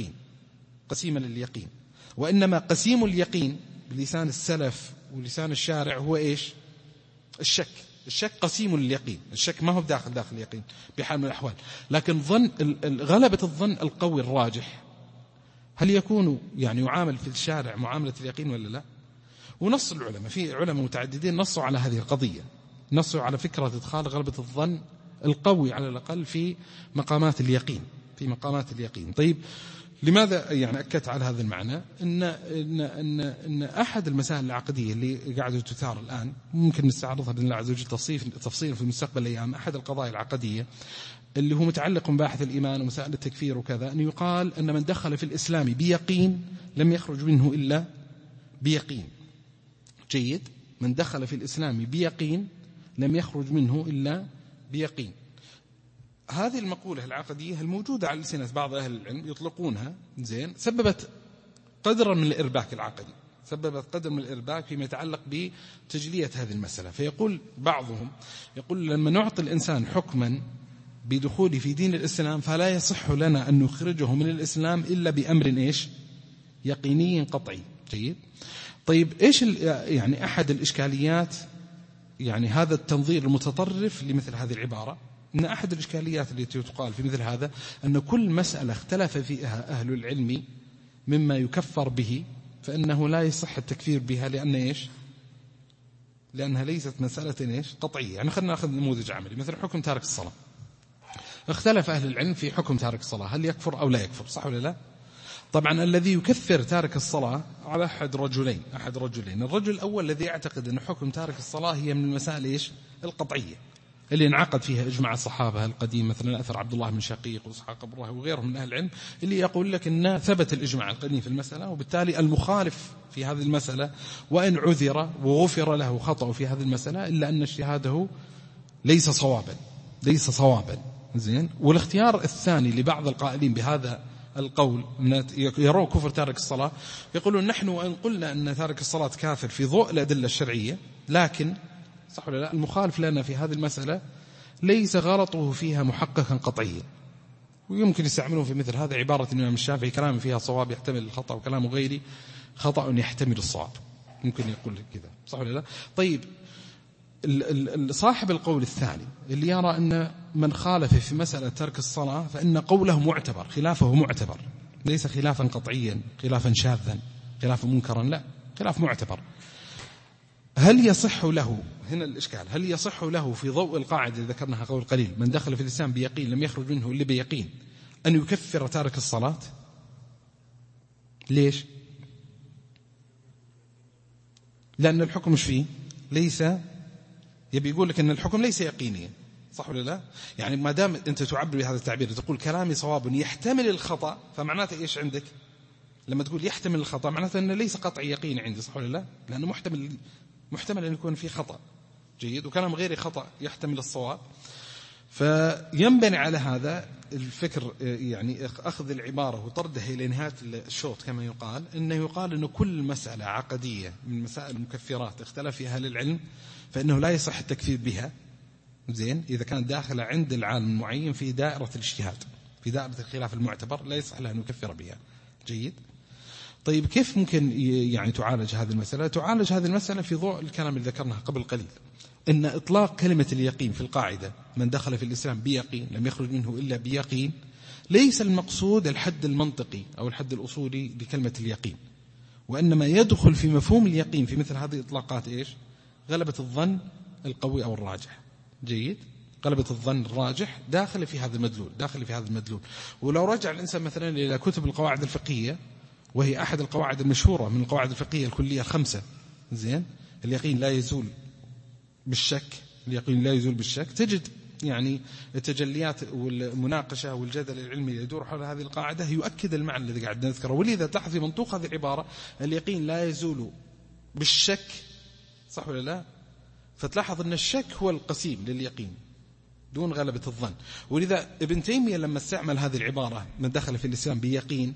لليقين، وإنما قسيم اليقين بلسان السلف ولسان الشارع هو إيش؟ الشك، الشك قسيم لليقين، الشك ما هو داخل اليقين بحال من الأحوال. لكن غلبة الظن القوي الراجح هل يكون يعني يعامل في الشارع معاملة اليقين ولا لا؟ ونص العلماء، في علماء متعددين نصوا على هذه القضية، نصوا على فكرة إدخال غلبة الظن القوي على الأقل في مقامات اليقين، في مقامات اليقين. طيب لماذا يعني أكدت على هذا المعنى؟ إن أحد المسائل العقدية اللي قاعدة تثار الآن ممكن نستعرضها بإذن الله عز وجل تفصيلا في المستقبل الأيام. أحد القضايا العقدية اللي هو متعلق بباحث الإيمان ومسائل التكفير وكذا، أن يقال أن من دخل في الإسلام بيقين لم يخرج منه إلا بيقين. جيد، من دخل في الإسلام بيقين لم يخرج منه إلا بيقين. هذه المقولة العقدية الموجودة على لسنة بعض أهل العلم يطلقونها، زين، سببت قدرا من الإرباك العقدي، سببت قدر من الإرباك فيما يتعلق بتجلية هذه المسألة. فيقول بعضهم، يقول لما نعطي الإنسان حكما بدخوله في دين الإسلام فلا يصح لنا أن نخرجه من الإسلام إلا بأمر إيش؟ يقيني قطعي. جيد. طيب إيش يعني أحد الإشكاليات، يعني هذا التنظير المتطرف لمثل هذه العبارة، إن أحد الإشكاليات التي تقال في مثل هذا أن كل مسألة اختلف فيها أهل العلم مما يكفر به فإنه لا يصح التكفير بها، لأن إيش؟ لأنها ليست مسألة إيش؟ قطعية. يعني خلينا نأخذ نموذج عملي، مثل حكم تارك الصلاة. اختلف أهل العلم في حكم تارك الصلاة، هل يكفر أو لا يكفر، صح ولا لا؟ طبعا الذي يكفر تارك الصلاة على أحد رجلين. الرجل الأول الذي يعتقد أن حكم تارك الصلاة هي من المسائل إيش؟ القطعية اللي انعقد فيها إجماع الصحابة القديم، مثلا أثر عبد الله بن شقيق وإسحاق بن راهويه وغيرهم من أهل العلم، اللي يقول لك أن ثبت الإجماع القديم في المسألة، وبالتالي المخالف في هذه المسألة وإن عذر وغفر له خطأ في هذه المسألة إلا أن اجتهاده ليس صوابا. زين. والاختيار الثاني لبعض القائلين بهذا القول يرون كفر تارك الصلاة، يقولون نحن وإن قلنا أن تارك الصلاة كافر في ضوء الأدلة الشرعية، لكن صح ولا لا، المخالف لنا في هذه المسألة ليس غلطه فيها محققا قطعيا. ويمكن يستعملون في مثل هذا عبارة الإمام الشافعي: كلام فيها صواب يحتمل الخطأ، وكلام غيري خطأ يحتمل الصواب. ممكن يقول كذا، صح ولا لا؟ طيب صاحب القول الثاني اللي يرى أن من خالف في مسألة ترك الصلاة فإن قوله معتبر، خلافه معتبر، ليس خلافا قطعيا، خلافا شاذا، خلافا منكرا، لا، خلاف معتبر. هل يصح له، هنا الإشكال، هل يصح له في ضوء القاعدة اللي ذكرناها قول قليل: من دخل في الإسلام بيقين لم يخرج منه إلا بيقين، أن يكفر تارك الصلاة؟ ليش؟ لأن الحكم مش فيه، ليس، يبي يقول لك أن الحكم ليس يقينيا، صح ولا لا؟ يعني ما دام أنت تعبر بهذا التعبير، تقول كلامي صواب يحتمل الخطأ، فمعناته إيش عندك؟ لما تقول يحتمل الخطأ معناته أنه ليس قطعي يقيني عندي، صح ولا لا؟ لأنه محتمل أن يكون فيه خطأ. جيد. وكلام غير خطأ يحتمل الصواب. فينبني على هذا الفكر، يعني أخذ العبارة وطردها إلى نهاية الشوط كما يقال، إنه يقال أنه كل مسألة عقدية من مسائل المكفرات اختلف فيها أهل العلم فإنه لا يصح التكفير بها، زين، إذا كانت داخلة عند العالم المعين في دائرة الاجتهاد، في دائرة الخلاف المعتبر، لا يصح له أن يكفر بها. جيد. طيب كيف ممكن يعني تعالج هذه المسألة؟ تعالج هذه المسألة في ضوء الكلام اللي ذكرناه قبل قليل، إن إطلاق كلمة اليقين في القاعدة: من دخل في الإسلام بيقين لم يخرج منه إلا بيقين، ليس المقصود الحد المنطقي أو الحد الأصولي لكلمة اليقين، وإنما يدخل في مفهوم اليقين في مثل هذه الإطلاقات إيش؟ غلبة الظن القوي أو الراجح. جيد. غلبة الظن الراجح داخل في هذا المدلول، ولو رجع الإنسان مثلا إلى كتب القواعد الفقهية، وهي أحد القواعد المشهورة من القواعد الفقهية الكلية الخمسة، زين، اليقين لا يزول بالشك، تجد يعني التجليات والمناقشة والجدل العلمي اللي يدور حول هذه القاعدة يؤكد المعنى الذي قاعد نذكره. ولذا تلاحظ في منطوق هذه العبارة: اليقين لا يزول بالشك، صح ولا لا؟ فتلاحظ أن الشك هو القسيم لليقين دون غلبة الظن. ولذا ابن تيمية لما استعمل هذه العبارة: من دخل في الإسلام بيقين،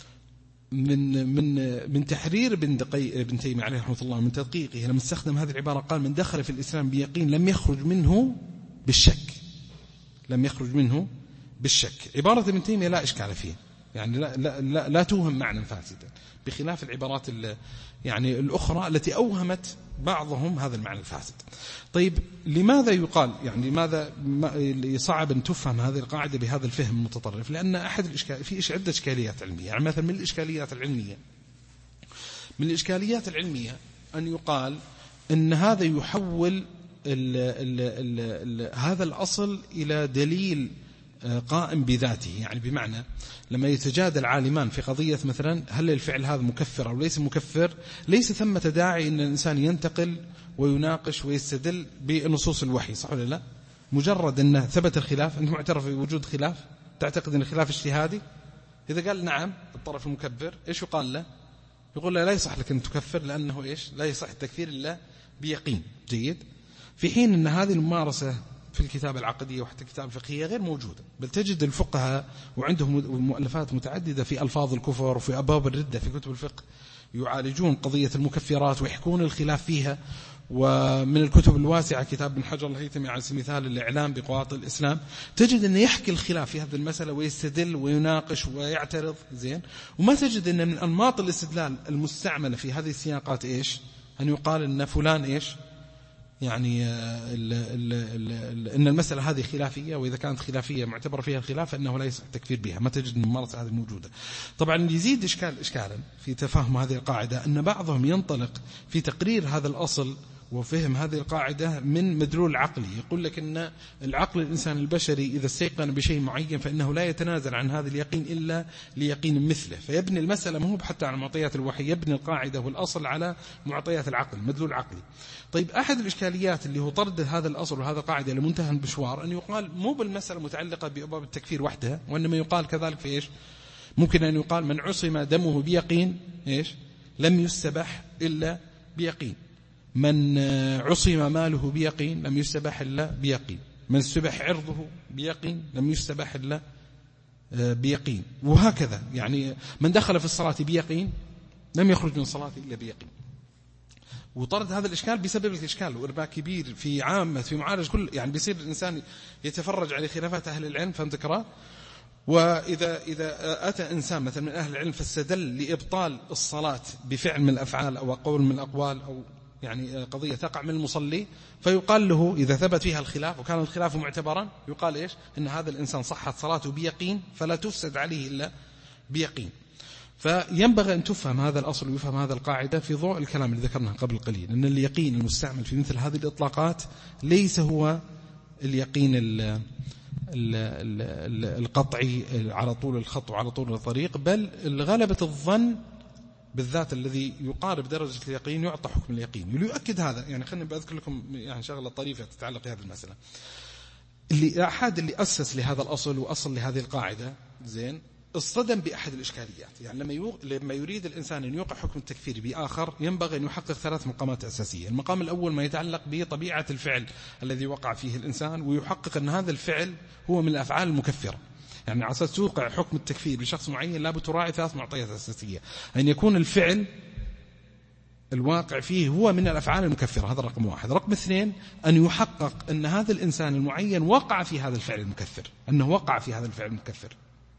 من تحرير ابن تيمية عليه رحمة الله، من تدقيقه لما استخدم هذه العبارة، قال: من دخل في الإسلام بيقين لم يخرج منه بالشك. عبارة ابن تيمية لا إشكال فيها، يعني لا توهم معنى فاسدا، بخلاف العبارات يعني الأخرى التي أوهمت بعضهم هذا المعنى الفاسد. طيب لماذا يقال يعني لماذا صعب أن تفهم هذه القاعدة بهذا الفهم المتطرف؟ لأن في عدة إشكاليات علمية. يعني مثلا من الإشكاليات العلمية أن يقال أن هذا يحول هذا الأصل إلى دليل قائم بذاته. يعني بمعنى لما يتجادل عالمان في قضية مثلا هل الفعل هذا مكفر أو ليس مكفر، ليس ثمة داعي أن الإنسان ينتقل ويناقش ويستدل بنصوص الوحي، صح ولا لا؟ مجرد أن ثبت الخلاف، أنت معترف بوجود خلاف، تعتقد أن الخلاف اجتهادي، إذا قال نعم الطرف المكبر إيش يقال له؟ يقول له لا يصح لك أن تكفر، لأنه إيش؟ لا يصح التكفير إلا بيقين. جيد. في حين أن هذه الممارسة في الكتابة العقدية وحتى الكتابة الفقهية غير موجودة، بل تجد الفقهاء وعندهم مؤلفات متعددة في ألفاظ الكفر وفي أبواب الردة في كتب الفقه يعالجون قضية المكفرات ويحكون الخلاف فيها. ومن الكتب الواسعة كتاب ابن حجر الهيثمي على سبيل المثال الإعلام بقواعد الإسلام، تجد أنه يحكي الخلاف في هذه المسألة ويستدل ويناقش ويعترض. زين. وما تجد أن من أنماط الاستدلال المستعملة في هذه السياقات إيش؟ أن يقال أن فلان إيش؟ يعني إن المسألة هذه خلافية، وإذا كانت خلافية معتبر فيها الخلاف فإنه لا يصح التكفير بها. ما تجد الممارسة هذه موجودة. طبعا يزيد إشكالا في تفهم هذه القاعدة أن بعضهم ينطلق في تقرير هذا الأصل وفهم هذه القاعدة من مدلول عقلي. يقول لك أن العقل الإنسان البشري إذا استيقن بشيء معين فإنه لا يتنازل عن هذا اليقين إلا ليقين مثله، فيبني المسألة مو حتى على معطيات الوحي، يبني القاعدة والأصل على معطيات العقل، مدلول عقلي. طيب أحد الإشكاليات اللي هو طرد هذا الأصل وهذا القاعدة لمنتهى المشوار أن يقال مو بالمسألة متعلقة بأبواب التكفير وحدها، وإنما يقال كذلك في إيش؟ ممكن أن يقال من عصم دمه بيقين إيش؟ لم يستبح إلا بيقين. من عصم ماله بيقين لم يستبح إلا بيقين. من استبح عرضه بيقين لم يستبح إلا بيقين. وهكذا يعني من دخل في الصلاة بيقين لم يخرج من الصلاة إلا بيقين. وطرد هذا الإشكال بسبب الإشكال وإرباك كبير في عامة في معالج كل، يعني بيصير الإنسان يتفرج على خلافات أهل العلم فهم ذكراه. وإذا أتى إنسان مثلا من أهل العلم فاستدل لإبطال الصلاة بفعل من الأفعال أو قول من الأقوال أو يعني قضية تقع من المصلي، فيقال له إذا ثبت فيها الخلاف وكان الخلاف معتبرا يقال إيش؟ إن هذا الإنسان صحت صلاته بيقين فلا تفسد عليه إلا بيقين. فينبغي أن تفهم هذا الأصل ويفهم هذا القاعدة في ضوء الكلام اللي ذكرناه قبل قليل، أن اليقين المستعمل في مثل هذه الإطلاقات ليس هو اليقين القطعي على طول الخط وعلى طول الطريق، بل غلبة الظن بالذات الذي يقارب درجة اليقين يعطى حكم اليقين. وليؤكد هذا يعني خليني بأذكر لكم يعني شغلة طريفة تتعلق بهذه المسألة. اللي أسس لهذا الأصل وأصل لهذه القاعدة زين اصطدم بأحد الإشكاليات. يعني لما يريد الإنسان أن يوقع حكم التكفير بآخر ينبغي أن يحقق 3 مقامات أساسية. المقام الأول ما يتعلق بطبيعة الفعل الذي وقع فيه الإنسان، ويحقق أن هذا الفعل هو من الأفعال المكفرة. يعني على أساس توقع حكم التكفير بشخص معين لابد تراعي 3 معطيات أساسية: أن يكون الفعل الواقع فيه هو من الأفعال المكفرة، هذا رقم 1. رقم 2 أن يحقق أن هذا الإنسان المعين وقع في هذا الفعل المكفر، أنه وقع في هذا الفعل المكفر.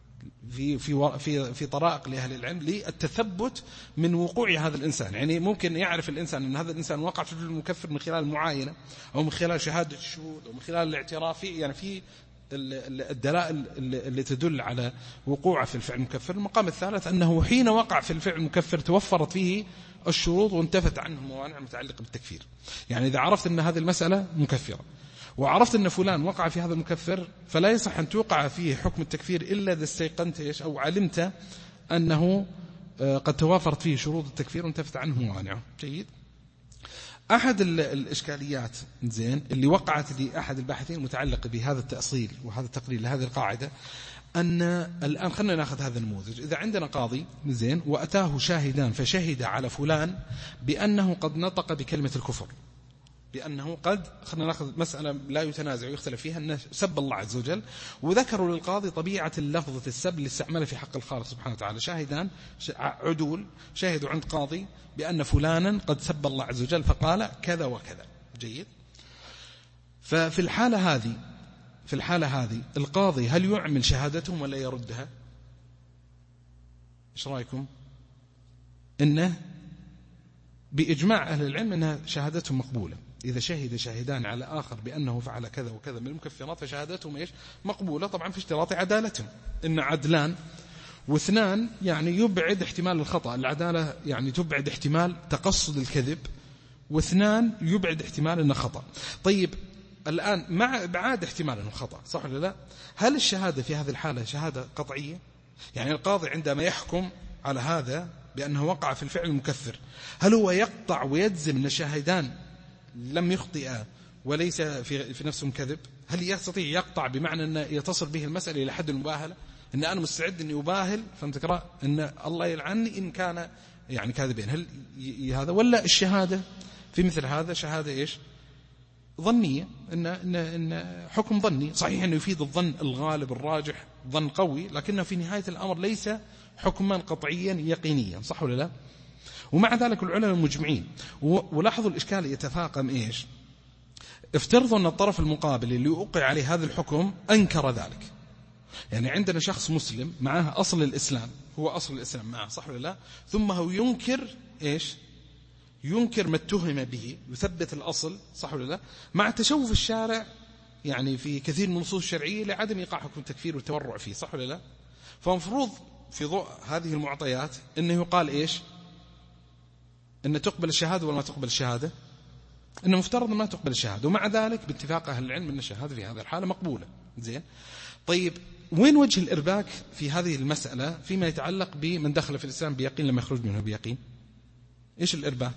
في طرائق لأهل العلم للتثبت من وقوع هذا الإنسان. يعني ممكن يعرف الإنسان أن هذا الإنسان وقع في المكفر من خلال المعاينة أو من خلال شهادة الشهود أو من خلال الاعتراف، يعني في الدلائل اللي تدل على وقوعه في الفعل المكفر. المقام الثالث أنه حين وقع في الفعل المكفر توفرت فيه الشروط وانتفت عنه الموانع المتعلقة بالتكفير. يعني إذا عرفت أن هذه المسألة مكفرة وعرفت أن فلان وقع في هذا المكفر فلا يصح أن توقع فيه حكم التكفير إلا إذا استيقنت إيش أو علمت أنه قد توافرت فيه شروط التكفير وانتفت عنه موانعه. جيد. أحد الإشكاليات زين اللي وقعت لأحد الباحثين المتعلق بهذا التأصيل وهذا التقرير لهذه القاعدة أن الآن خلنا نأخذ هذا النموذج. إذا عندنا قاضي زين وأتاه شاهدان فشهد على فلان بأنه قد نطق بكلمة الكفر، بأنه قد خلنا نأخذ مسألة لا يتنازع ويختلف فيها أنه سب الله عز وجل، وذكروا للقاضي طبيعة اللفظة السب اللي استعملها في حق الخالق سبحانه وتعالى. شاهدان عدول شاهدوا عند قاضي بأن فلانا قد سب الله عز وجل فقال كذا وكذا. جيد. ففي الحالة هذه القاضي هل يعمل شهادتهم ولا يردها؟ إيش رأيكم؟ إنه بإجماع أهل العلم أنها شهادتهم مقبولة. إذا شهد شاهدان على آخر بأنه فعل كذا وكذا من المكفرات فشهادتهم إيش؟ مقبولة، طبعا في اشتراط عدالتهم، إن عدلان واثنان يعني يبعد احتمال الخطأ. العدالة يعني تبعد احتمال تقصد الكذب، واثنان يبعد احتمال أنه خطأ. طيب الآن مع بعاد احتمال أنه خطأ، صح ولا لا؟ هل الشهادة في هذه الحالة شهادة قطعية؟ يعني القاضي عندما يحكم على هذا بأنه وقع في الفعل المكفر، هل هو يقطع ويجزم أن الشاهدان لم يخطئا وليس في نفسهم كذب؟ هل يستطيع يقطع بمعنى أن يتصل به المسألة إلى حد المباهلة، أن أنا مستعد أن يباهل فهمت تقرأ أن الله يلعني إن كان يعني كاذبين؟ هل هذا؟ ولا الشهادة في مثل هذا شهادة إيش؟ ظنية، إن حكم ظني، صحيح أنه يفيد الظن الغالب الراجح، ظن قوي، لكنه في نهاية الأمر ليس حكما قطعيا يقينيا، صح ولا لا؟ ومع ذلك العلماء مجمعين. ولاحظوا الإشكال يتفاقم إيش؟ افترضوا أن الطرف المقابل اللي يوقع عليه هذا الحكم أنكر ذلك. يعني عندنا شخص مسلم معه أصل الإسلام، هو أصل الإسلام معه، صح ولا لا؟ ثم هو ينكر إيش؟ ينكر ما اتهم به، يثبت الأصل، صح ولا لا؟ مع تشوف الشارع يعني في كثير من النصوص الشرعية لعدم إيقاع حكم التكفير والتورع فيه، صح ولا لا؟ فمفروض في ضوء هذه المعطيات إنه يقال إيش؟ إن تقبل الشهادة ولا ما تقبل الشهادة؟ إنه مفترض ما تقبل الشهادة، ومع ذلك باتفاق أهل العلم أن الشهادة في هذه الحالة مقبولة. زين، طيب وين وجه الإرباك في هذه المسألة فيما يتعلق بمن دخل في الإسلام بيقين لما يخرج منه بيقين؟ إيش الإرباك؟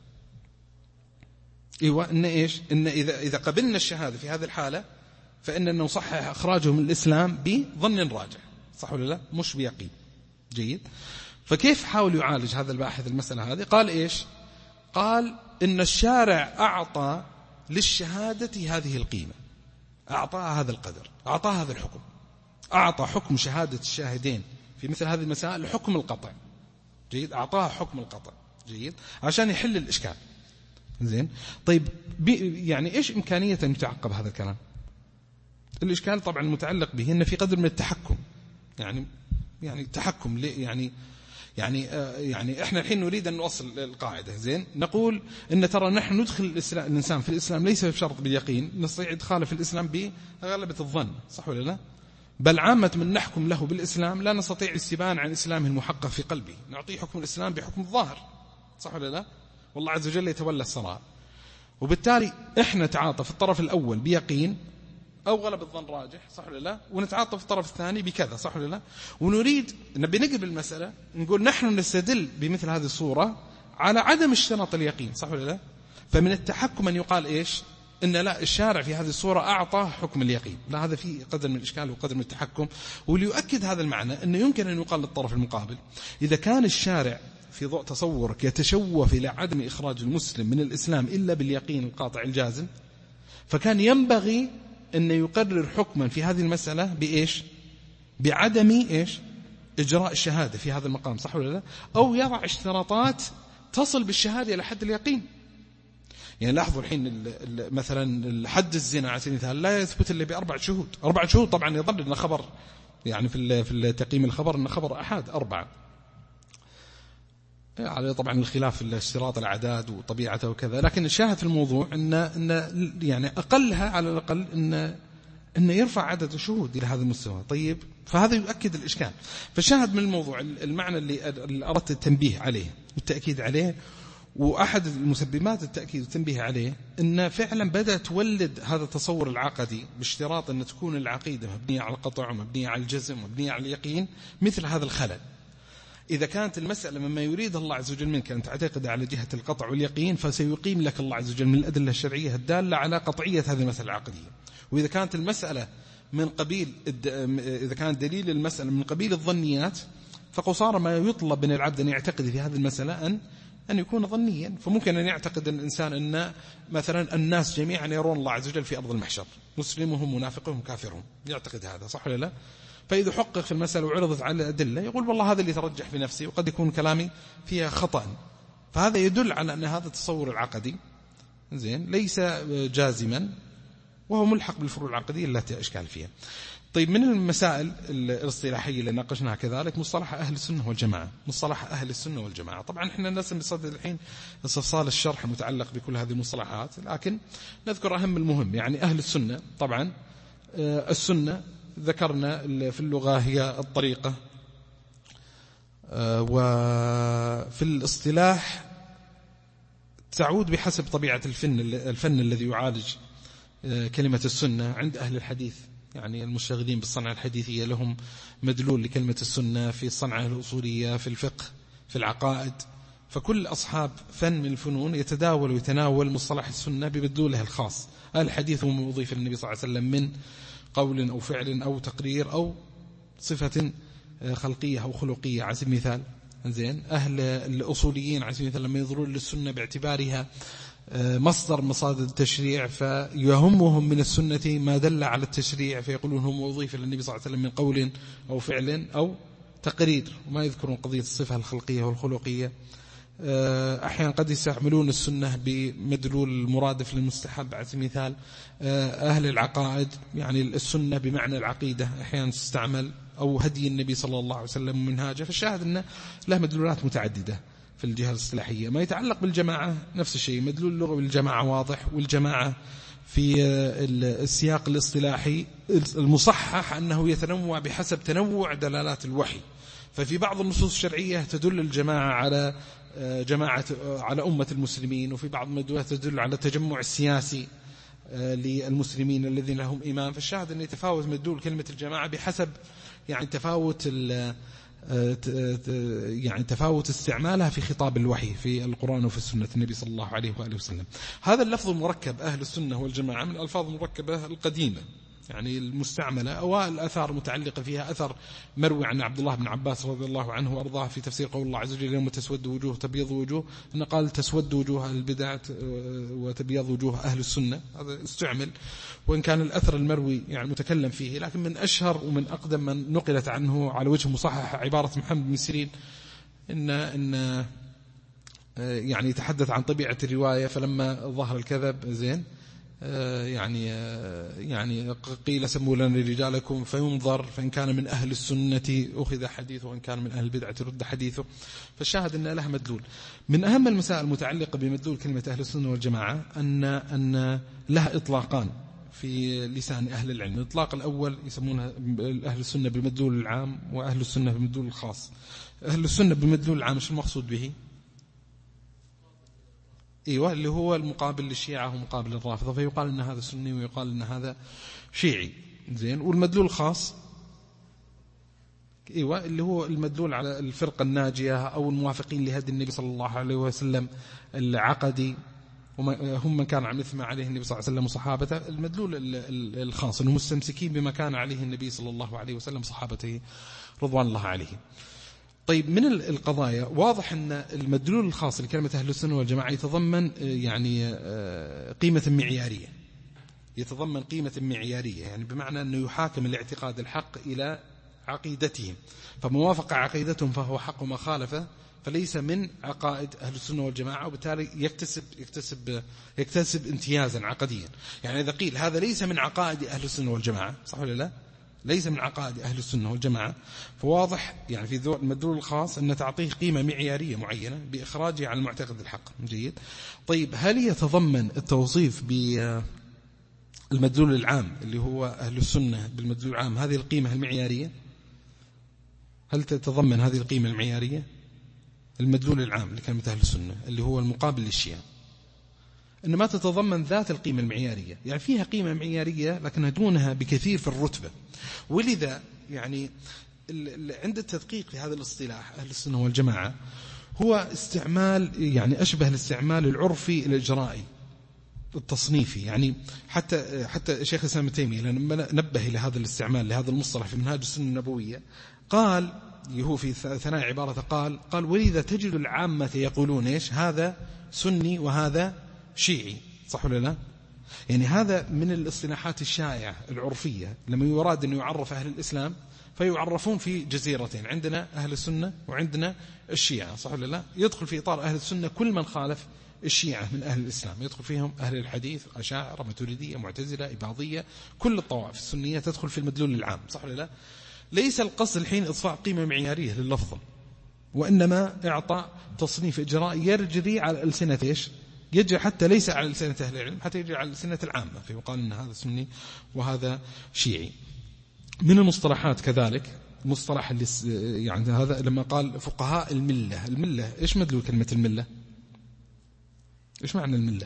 إيوه، إن إيش؟ إن إذا قبلنا الشهادة في هذه الحالة فإننا نصحح إخراجه من الإسلام بظن راجع، صح ولا لا؟ مش بيقين. جيد. فكيف حاول يعالج هذا الباحث المسألة هذه؟ قال إيش؟ قال إن الشارع أعطى للشهادة هذه القيمة، أعطاها هذا القدر، أعطاها هذا الحكم، أعطى حكم شهادة الشاهدين في مثل هذه المسائل حكم القطع. جيد، أعطاها حكم القطع. جيد، عشان يحل الإشكال. زين، طيب يعني إيش إمكانية أن يتعقب هذا الكلام؟ الإشكال طبعا المتعلق به إن في قدر من التحكم، يعني تحكم يعني إحنا الحين نريد أن نوصل القاعدة. زين، نقول إن ترى نحن ندخل الإنسان في الإسلام ليس بشرط باليقين، نستطيع إدخاله في الإسلام بغلبة الظن، صح ولا لا؟ بل عامة من نحكم له بالإسلام لا نستطيع استبان عن إسلامه المحقق في قلبه، نعطيه حكم الإسلام بحكم الظاهر، صح ولا لا؟ والله عز وجل يتولى السرائر، وبالتالي إحنا نتعاطى في الطرف الأول بيقين أو غلب الظن راجح، صح ولا لا؟ ونتعاطى في الطرف الثاني بكذا، صح ولا لا؟ ونريد نبي نقلب المسألة، نقول نحن نستدل بمثل هذه الصورة على عدم اشتراط اليقين، صح ولا لا؟ فمن التحكم أن يقال إيش؟ إن لا، الشارع في هذه الصورة أعطاه حكم اليقين. لا، هذا فيه قدر من الإشكال وقدر من التحكم. وليؤكد هذا المعنى أنه يمكن أن يقال للطرف المقابل إذا كان الشارع في ضوء تصورك يتشوف إلى عدم إخراج المسلم من الإسلام إلا باليقين القاطع الجازم، فكان ينبغي أن يقرر حكما في هذه المسألة بإيش؟ بعدم إيش؟ إجراء الشهادة في هذا المقام، صح ولا لا؟ أو يضع اشتراطات تصل بالشهادة إلى حد اليقين. يعني لاحظوا الحين مثلا حد الزنا على سبيل المثال لا يثبت إلا ب4 شهود. 4 شهود طبعا يظل أن خبر يعني في التقييم الخبر أن خبر أحد 4 على طبعا الخلاف في اشتراط الأعداد وطبيعته وكذا، لكن الشاهد في الموضوع إن يعني أقلها على الأقل إن يرفع عدد الشهود إلى هذا المستوى. طيب، فهذا يؤكد الإشكال. فالشاهد من الموضوع المعنى اللي أردت التنبيه عليه والتأكيد عليه، وأحد المسببات التأكيد والتنبيه عليه إن فعلا بدأت تولد هذا التصور العقدي باشتراط أن تكون العقيدة مبنية على القطع ومبنية على الجزم ومبنية على اليقين مثل هذا الخلل. إذا كانت المسألة مما يريد الله عز وجل منك أن تعتقد على جهة القطع واليقين، فسيقيم لك الله عز وجل من الأدلة الشرعية الدالة على قطعية هذه المسألة العقدية. وإذا كانت المسألة من قبيل إذا كان دليل المسألة من قبيل الظنيات، فقصار ما يطلب من العبد أن يعتقد في هذه المسألة أن يكون ظنيا. فممكن أن يعتقد الإنسان أن مثلا الناس جميعا يرون الله عز وجل في أرض المحشر، مسلمهم منافقهم كافرهم، يعتقد هذا، صح ولا لا؟ فإذا حقق في المسألة وعرضت على الأدلة يقول والله هذا اللي ترجح في نفسي وقد يكون كلامي فيها خطأ. فهذا يدل على أن هذا التصور العقدي زين ليس جازما، وهو ملحق بالفروع العقدية التي أشكال فيها. طيب من المسائل الاصطلاحية اللي ناقشناها كذلك مصطلح أهل السنة والجماعة. مصطلح أهل السنة والجماعة طبعا احنا لسه بصدد الحين استفصال الشرح المتعلق بكل هذه المصطلحات، لكن نذكر أهم المهم. يعني أهل السنة طبعا السنة ذكرنا في اللغة هي الطريقة، وفي الاصطلاح تعود بحسب طبيعة الفن الذي يعالج كلمة السنة. عند أهل الحديث يعني المشتغلين بالصنعة الحديثية لهم مدلول لكلمة السنة في الصنعة الأصولية، في الفقه، في العقائد. فكل أصحاب فن من الفنون يتداول ويتناول مصطلح السنة بمدلوله الخاص. أهل الحديث هم مضيف للنبي صلى الله عليه وسلم من قول أو فعل أو تقرير أو صفة خلقية أو خلقية على سبيل المثال. زين، أهل الأصوليين على سبيل المثال لما ينظرون للسنة باعتبارها مصدر مصادر التشريع، فيهمهم من السنة ما دل على التشريع، فيقولون هم أضيف للنبي صلى الله عليه وسلم من قول أو فعل أو تقرير، وما يذكرون قضية الصفة الخلقية والخلقية. أحيانا قد يستعملون السنة بمدلول المرادف للمستحب على سبيل المثال. أهل العقائد يعني السنة بمعنى العقيدة أحيانا تستعمل، أو هدي النبي صلى الله عليه وسلم ومنهاجه. فالشاهد أنه له مدلولات متعددة في الجهة الاصطلاحية. ما يتعلق بالجماعة نفس الشيء، مدلول اللغة بالجماعة واضح، والجماعة في السياق الاصطلاحي المصحح أنه يتنوع بحسب تنوع دلالات الوحي. ففي بعض النصوص الشرعية تدل الجماعة على على أمة المسلمين، وفي بعض المدلولات تدل على التجمع السياسي للمسلمين الذين لهم إمام. فالشاهد أن يتفاوت مدلول كلمة الجماعة بحسب يعني تفاوت استعمالها في خطاب الوحي في القرآن وفي السنة النبي صلى الله عليه وآله وسلم. هذا اللفظ المركب أهل السنة والجماعة من الألفاظ المركبة القديمة يعني المستعملة. أوائل الآثار المتعلقة فيها أثر مروي عن عبد الله بن عباس رضي الله عنه وأرضاه في تفسير قول الله عز وجل: يوم تسود وجوه تبيض وجوه، أنه قال تسود وجوه أهل البدع وتبيض وجوه أهل السنة. هذا استعمل، وإن كان الأثر المروي يعني متكلم فيه، لكن من أشهر ومن أقدم من نقلت عنه على وجه مصحح عبارة محمد بن سيرين إن يعني يتحدث عن طبيعة الرواية. فلما ظهر الكذب زين يعني قيل سموا لنا رجالكم فينظر، فإن كان من أهل السنة أخذ حديثه، وإن كان من أهل البدعة رد حديثه. فالشاهد أن لها مدلول. من أهم المسائل المتعلقة بمدلول كلمة أهل السنة والجماعة أن لها إطلاقان في لسان أهل العلم. الإطلاق الأول يسمونها أهل السنة بالمدلول العام، وأهل السنة بالمدلول الخاص. أهل السنة بالمدلول العام ايش المقصود به؟ ايوه، اللي هو المقابل للشيعة ومقابل الرافضة، فيقال ان هذا سني ويقال ان هذا شيعي. زين، والمدلول الخاص ايوه اللي هو المدلول على الفرقة الناجية او الموافقين لهدي النبي صلى الله عليه وسلم العقدي، هم من كان على مثل ما عليه النبي صلى الله عليه وسلم وصحابته. المدلول الخاص انهم مستمسكين بما كان عليه النبي صلى الله عليه وسلم وصحابته رضوان الله عليهم. طيب، من القضايا واضح أن المدلول الخاص لكلمة أهل السنة والجماعة يتضمن يعني قيمة معيارية، يتضمن قيمة معيارية، يعني بمعنى أنه يحاكم الاعتقاد الحق إلى عقيدتهم، فموافق عقيدتهم فهو حق، وما خالفه فليس من عقائد أهل السنة والجماعة، وبالتالي يكتسب امتيازا عقديا. يعني إذا قيل هذا ليس من عقائد أهل السنة والجماعة، صح ولا لا؟ ليس من عقائد أهل السنة والجماعة، فواضح يعني في المدلول الخاص أن تعطيه قيمة معيارية معينة بإخراجه عن المعتقد الحق. جيد. طيب، هل يتضمن التوصيف بالمدلول العام اللي هو أهل السنة بالمدلول العام هذه القيمة المعيارية؟ هل تتضمن هذه القيمة المعيارية المدلول العام لكلمة أهل السنة اللي هو المقابل للشيعة؟ إن ما تتضمن ذات القيمة المعيارية، يعني فيها قيمة معيارية لكنها دونها بكثير في الرتبة. ولذا يعني عند التدقيق في هذا الاصطلاح أهل السنة والجماعة هو استعمال يعني أشبه الاستعمال العرفي الإجرائي التصنيفي. يعني حتى شيخ الإسلام ابن تيمية لما نبه إلى هذا الاستعمال لهذا المصطلح في منهاج السنة النبوية قال، هو في ثناء عبارة قال ولذا تجد العامة يقولون إيش؟ هذا سني وهذا شيعي، صح ولا لا؟ يعني هذا من الاصطلاحات الشائعة العرفية. لما يراد أن يعرف أهل الإسلام فيعرفون في جزيرتين، عندنا أهل السنة وعندنا الشيعة، صح ولا لا؟ يدخل في إطار أهل السنة كل من خالف الشيعة من أهل الإسلام، يدخل فيهم أهل الحديث، أشاعرة، ماتريدية، معتزلة، إباضية، كل الطوائف السنية تدخل في المدلول العام، صح ولا لا؟ ليس القصد الحين إضفاء قيمة معيارية لللفظ، وإنما إعطاء تصنيف إجرائي يجري على ألسنة إيش؟ يجري حتى ليس على ألسنة أهل العلم، حتى يجري على ألسنة العامة، فيقال أن هذا سني وهذا شيعي. من المصطلحات كذلك مصطلح يعني هذا لما قال فقهاء الملة، الملة إيش مدلول كلمة الملة؟ إيش معنى الملة؟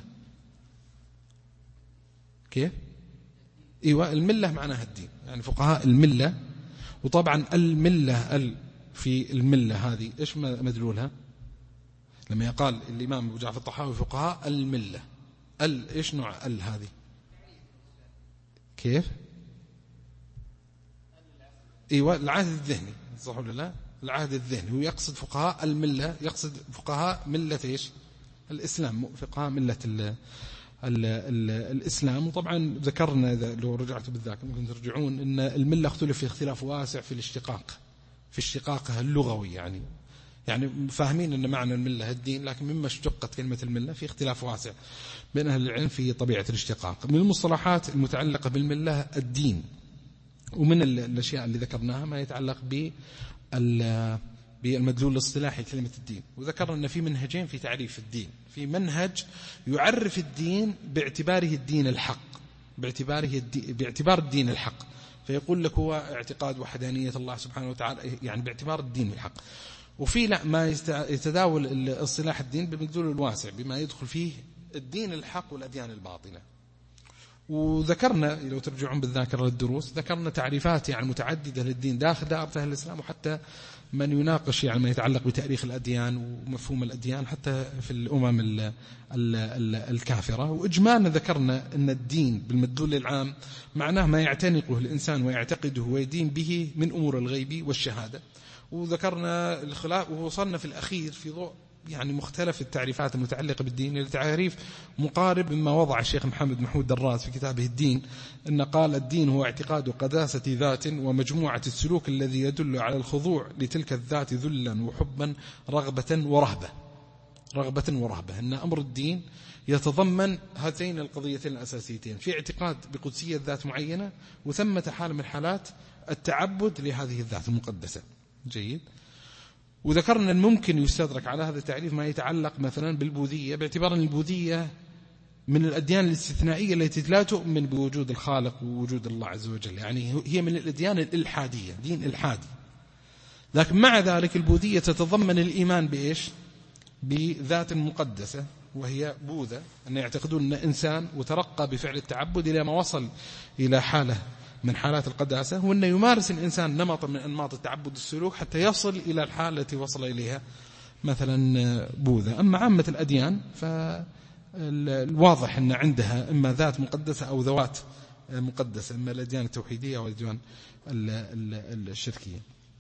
كيف؟ إيوه، الملة معناها الدين، يعني فقهاء الملة. وطبعا الملة في الملة هذه إيش مدلولها؟ لما يقال الإمام أبو جعفر الطحاوي فقهاء الملة، إيش نوع هذه؟ كيف؟ ايوه، العهد الذهني، صح ولا لا؟ العهد الذهني، هو يقصد فقهاء الملة، يقصد فقهاء ملة ايش؟ الإسلام، فقهاء ملة الإسلام. وطبعا ذكرنا، إذا لو رجعتوا بالذاكرة ممكن ترجعون، ان الملة اختلف في اختلاف واسع في الاشتقاق، في اشتقاقها اللغوي، يعني فاهمين ان معنى الملة الدين، لكن مما اشتقت كلمة الملة في اختلاف واسع بين أهل العلم في طبيعة الاشتقاق. من المصطلحات المتعلقة بالملة الدين، ومن الأشياء اللي ذكرناها ما يتعلق بالمدلول الاصطلاحي كلمة الدين. وذكرنا أن في منهجين في تعريف الدين، في منهج يعرف الدين باعتباره الدين الحق، باعتبار الدين الحق، فيقول لك هو اعتقاد وحدانية الله سبحانه وتعالى، يعني باعتبار الدين الحق. وفي لا، ما يتداول الاصطلاح الدين بالمدلول الواسع بما يدخل فيه الدين الحق والأديان الباطلة. وذكرنا، لو ترجعون بالذاكرة للدروس، ذكرنا تعريفات يعني متعددة للدين داخل دائرة أهل الإسلام، وحتى من يناقش يعني ما يتعلق بتاريخ الأديان ومفهوم الأديان حتى في الأمم الكافرة. وإجمالا ذكرنا أن الدين بالمدلول العام معناه ما يعتنقه الإنسان ويعتقده ويدين به من أمور الغيب والشهادة. وذكرنا الخلاف، ووصلنا في الأخير في ضوء يعني مختلف التعريفات المتعلقة بالدين لتعريف مقارب مما وضع الشيخ محمد محمود دراس في كتابه الدين، أن قال الدين هو اعتقاد قداسة ذات ومجموعة السلوك الذي يدل على الخضوع لتلك الذات ذلا وحبا رغبة ورهبة. أن أمر الدين يتضمن هاتين القضيتين الأساسيتين، في اعتقاد بقدسية ذات معينة، وثمة حال من حالات التعبد لهذه الذات المقدسة. جيد. وذكرنا أن ممكن يستدرك على هذا التعريف ما يتعلق مثلا بالبوذية، باعتبار أن البوذية من الأديان الاستثنائية التي لا تؤمن بوجود الخالق ووجود الله عز وجل، يعني هي من الأديان الإلحادية، دين إلحادي. لكن مع ذلك البوذية تتضمن الإيمان بإيش؟ بذات مقدسة، وهي بوذا، أن يعتقدون أن إنسان وترقى بفعل التعبد إلى ما وصل إلى حالة من حالات القداسة، وأن يمارس الإنسان نمط من أنماط التعبد السلوك حتى يصل إلى الحالة التي وصل إليها مثلا بوذا. أما عامة الأديان فالواضح أن عندها إما ذات مقدسة أو ذوات مقدسة، إما الأديان التوحيدية أو الأديان الشركية.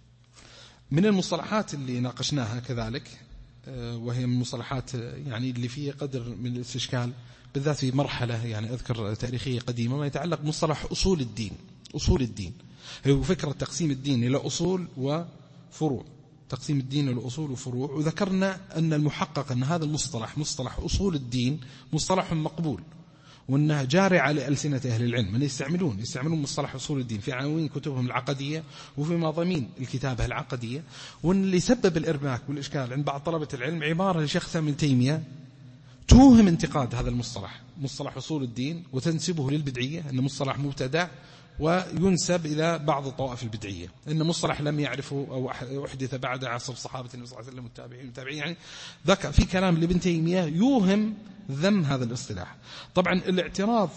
من المصطلحات اللي ناقشناها كذلك، وهي من المصطلحات يعني اللي فيه قدر من الاستشكال، بالذات في مرحلة يعني أذكر تاريخية قديمة، ما يتعلق بمصطلح أصول الدين. أصول الدين هو فكرة تقسيم الدين إلى أصول وفروع، تقسيم الدين إلى أصول وفروع. وذكرنا أن المحقق أن هذا المصطلح، مصطلح أصول الدين، مصطلح مقبول، وأنها جاري على ألسنة أهل العلم من يستعملون مصطلح أصول الدين في عناوين كتبهم العقدية وفي مضامين الكتابة العقدية. وأن اللي سبب الإرباك والإشكال عند بعض طلبة العلم عبارة لشيخ ابن تيمية توهم انتقاد هذا المصطلح، مصطلح أصول الدين، وتنسبه للبدعية، أنه مصطلح مبتدع، وينسب إلى بعض الطوائف البدعية أن مصطلح لم يعرفه أو أحدث بعد عصر الصحابة النبي صلى الله عليه وسلم والتابعين. يعني ذكر في كلام لابن تيمية يوهم ذم هذا الاصطلاح. طبعا الاعتراض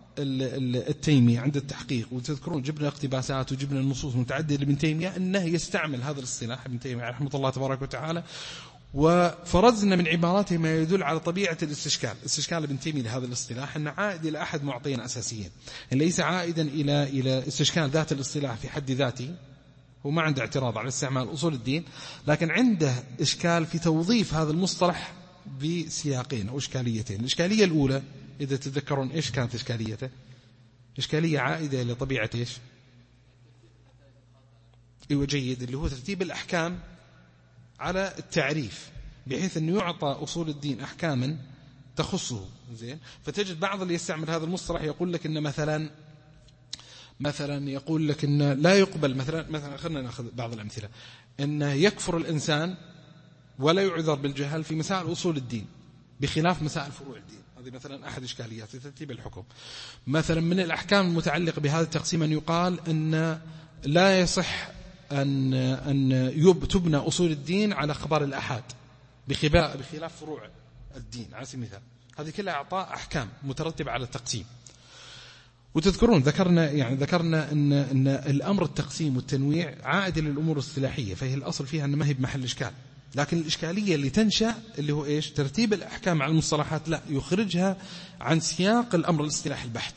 التيمي عند التحقيق، وتذكرون جبنا اقتباسات وجبنا النصوص متعددة لابن تيمية أنه يستعمل هذا الاصطلاح ابن تيمية رحمه الله تبارك وتعالى، وفرزنا من عباراته ما يدل على طبيعة استشكال ابن تيمية لهذا الاصطلاح، أن عائد إلى أحد معطيين أساسيين، ليس عائدا إلى استشكال ذات الاصطلاح في حد ذاته. هو ما عنده اعتراض على استعمال أصول الدين، لكن عنده إشكال في توظيف هذا المصطلح بسياقين أو إشكاليتين. الإشكالية الأولى إذا تذكرون إيش كانت إشكاليته؟ إشكالية عائدة إلى طبيعة إيش؟ جيد، اللي هو ترتيب الأحكام على التعريف، بحيث أنه يعطى أصول الدين أحكاما تخصه. زين. فتجد بعض اللي يستعمل هذا المصطلح يقول لك إن مثلا يقول لك إن لا يقبل مثلا خلينا نأخذ بعض الأمثلة، إن يكفر الإنسان ولا يعذر بالجهل في مسائل أصول الدين بخلاف مسائل فروع الدين. هذه مثلا أحد إشكاليات في ترتيب الحكم. مثلا من الأحكام المتعلقة بهذا التقسيم أن يقال أن لا يصح أن تبنى أصول الدين على خبر الأحاد بخلاف فروع الدين على سبيل المثال. هذه كلها أعطاء أحكام مترتبة على التقسيم. وتذكرون ذكرنا أن الأمر التقسيم والتنويع عائد للأمور الاصطلاحية، فهي الأصل فيها أن ما هي بمحل إشكال. لكن الإشكالية اللي تنشأ اللي هو إيش؟ ترتيب الأحكام على المصطلحات لا يخرجها عن سياق الأمر الاصطلاحي البحت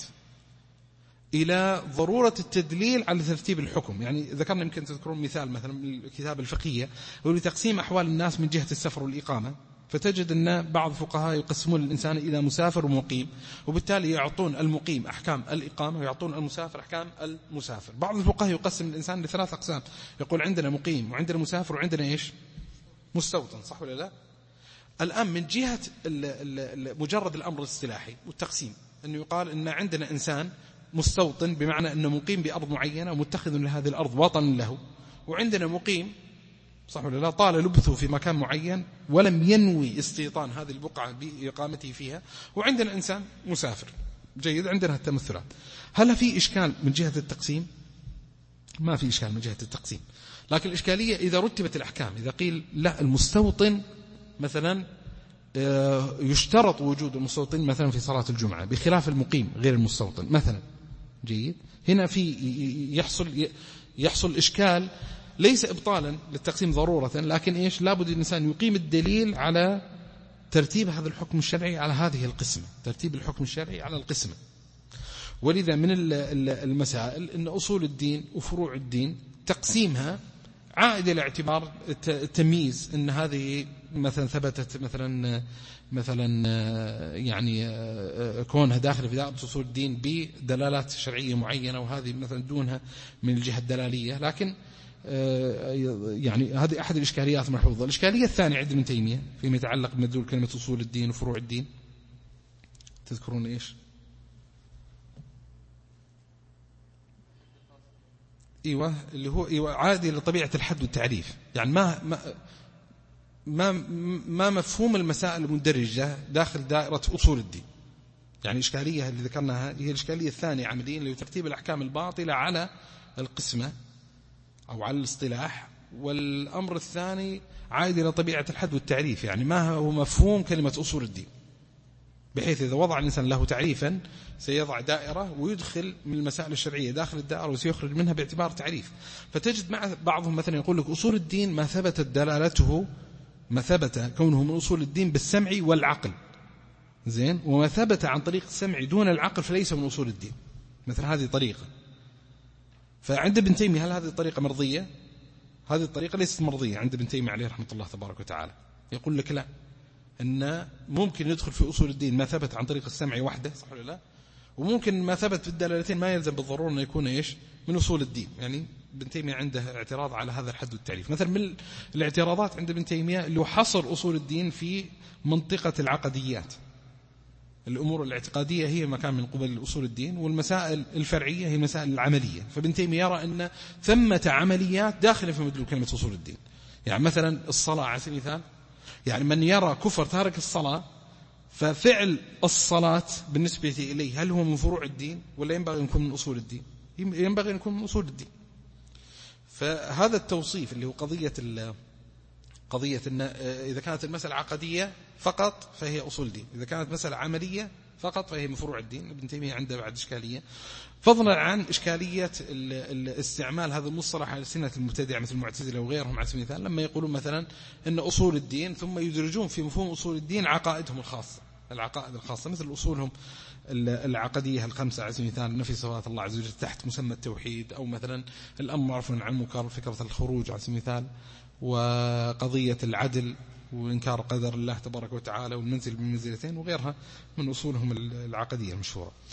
إلى ضرورة التدليل على ترتيب الحكم. يعني ذكرنا يمكن تذكرون مثال مثلا من الكتاب الفقهية هو لتقسيم أحوال الناس من جهة السفر والإقامة. فتجد أن بعض الفقهاء يقسمون الإنسان إلى مسافر ومقيم، وبالتالي يعطون المقيم أحكام الإقامة ويعطون المسافر أحكام المسافر. بعض الفقهاء يقسم الإنسان لثلاث أقسام، يقول عندنا مقيم وعندنا مسافر وعندنا إيش؟ مستوطن. صح ولا لا؟ الآن من جهة مجرد الأمر الاصطلاحي والتقسيم أنه يقال أن عندنا إنسان مستوطن بمعنى أنه مقيم بأرض معينة ومتخذ لهذه الأرض وطن له، وعندنا مقيم صح ولا لا طال لبثه في مكان معين ولم ينوي استيطان هذه البقعة بإقامته فيها، وعندنا إنسان مسافر. جيد. عندنا التمثلات. هل في إشكال من جهة التقسيم؟ ما في إشكال من جهة التقسيم، لكن الإشكالية إذا رتبت الأحكام. إذا قيل لا المستوطن مثلا يشترط وجود المستوطن مثلا في صلاة الجمعة بخلاف المقيم غير المستوطن مثلا. جيد. هنا في يحصل إشكال ليس إبطالا للتقسيم ضرورة، لكن إيش؟ لابد الإنسان يقيم الدليل على ترتيب هذا الحكم الشرعي على هذه القسمة، ترتيب الحكم الشرعي على القسمة. ولذا من المسائل أن أصول الدين وفروع الدين تقسيمها عائد إلى اعتبار التمييز، أن هذه مثلا ثبتت مثلا يعني كونها داخل في دائرة أصول الدين بدلالات شرعية معينة، وهذه مثلا دونها من الجهة الدلالية. لكن يعني هذه أحد الإشكاليات الملحوظة. الإشكالية الثانية عند ابن تيمية فيما يتعلق بمدلول كلمة أصول الدين وفروع الدين، تذكرون إيش؟ إيوه، اللي هو عادي لطبيعة الحد والتعريف. يعني ما مفهوم المسائل المندرجة داخل دائرة أصول الدين. يعني الإشكالية اللي ذكرناها هي الإشكالية الثانية عمليا لترتيب الأحكام الباطلة على القسمة أو على الاصطلاح، والأمر الثاني عائد إلى طبيعة الحد والتعريف. يعني ما هو مفهوم كلمة أصول الدين، بحيث إذا وضع الإنسان له تعريفا سيضع دائرة ويدخل من المسائل الشرعية داخل الدائرة وسيخرج منها باعتبار تعريف. فتجد مع بعضهم مثلا يقول لك أصول الدين ما ثبتت دلالته، ما ثبت كونه من أصول الدين بالسمع والعقل، زين، وما ثبت عن طريق السمع دون العقل فليس من أصول الدين. مثل هذه طريقة. فعند ابن تيمية هل هذه الطريقة مرضية؟ هذه الطريقة ليست مرضية عند ابن تيمية عليه رحمة الله تبارك وتعالى. يقول لك لا، أن ممكن يدخل في أصول الدين ما ثبت عن طريق السمع وحده، صح ولا لا؟ وممكن ما ثبت في الدلالتين ما يلزم بالضرورة أن يكون إيش؟ من أصول الدين. يعني ابن تيمية عنده اعتراض على هذا الحد والتعريف. مثلا من الاعتراضات عند ابن تيمية اللي حصر أصول الدين في منطقة العقديات. الأمور الاعتقادية هي مكان من قبل أصول الدين، والمسائل الفرعية هي المسائل العملية. فابن تيمية يرى أن ثمة عمليات داخلة في مدلول كلمة أصول الدين. يعني مثلا الصلاة على سبيل المثال، يعني من يرى كفر تارك الصلاة ففعل الصلاة بالنسبة إليه هل هو من فروع الدين ولا ينبغي أن يكون من أصول الدين؟ ينبغي أن يكون من أصول الدين. فهذا التوصيف اللي هو قضية أن إذا كانت المسألة عقدية فقط فهي أصول الدين، إذا كانت مسألة عملية فقط فهي من فروع الدين. ابن تيمية عنده بعد إشكالية، فضلا عن إشكالية استعمال هذا المصطلح على سنة المبتدع مثل المعتزلة وغيرهم على سبيل المثال، لما يقولون مثلا أن أصول الدين ثم يدرجون في مفهوم أصول الدين عقائدهم الخاصة، العقائد الخاصة مثل أصولهم العقدية الخمسة على سبيل المثال، نفي صفات الله عز وجل تحت مسمى التوحيد، أو مثلا الأمر معروف عن المنكر، فكرة الخروج على سبيل المثال، وقضية العدل وإنكار قدر الله تبارك وتعالى والمنزل بالمنزلتين وغيرها من أصولهم العقدية المشهورة.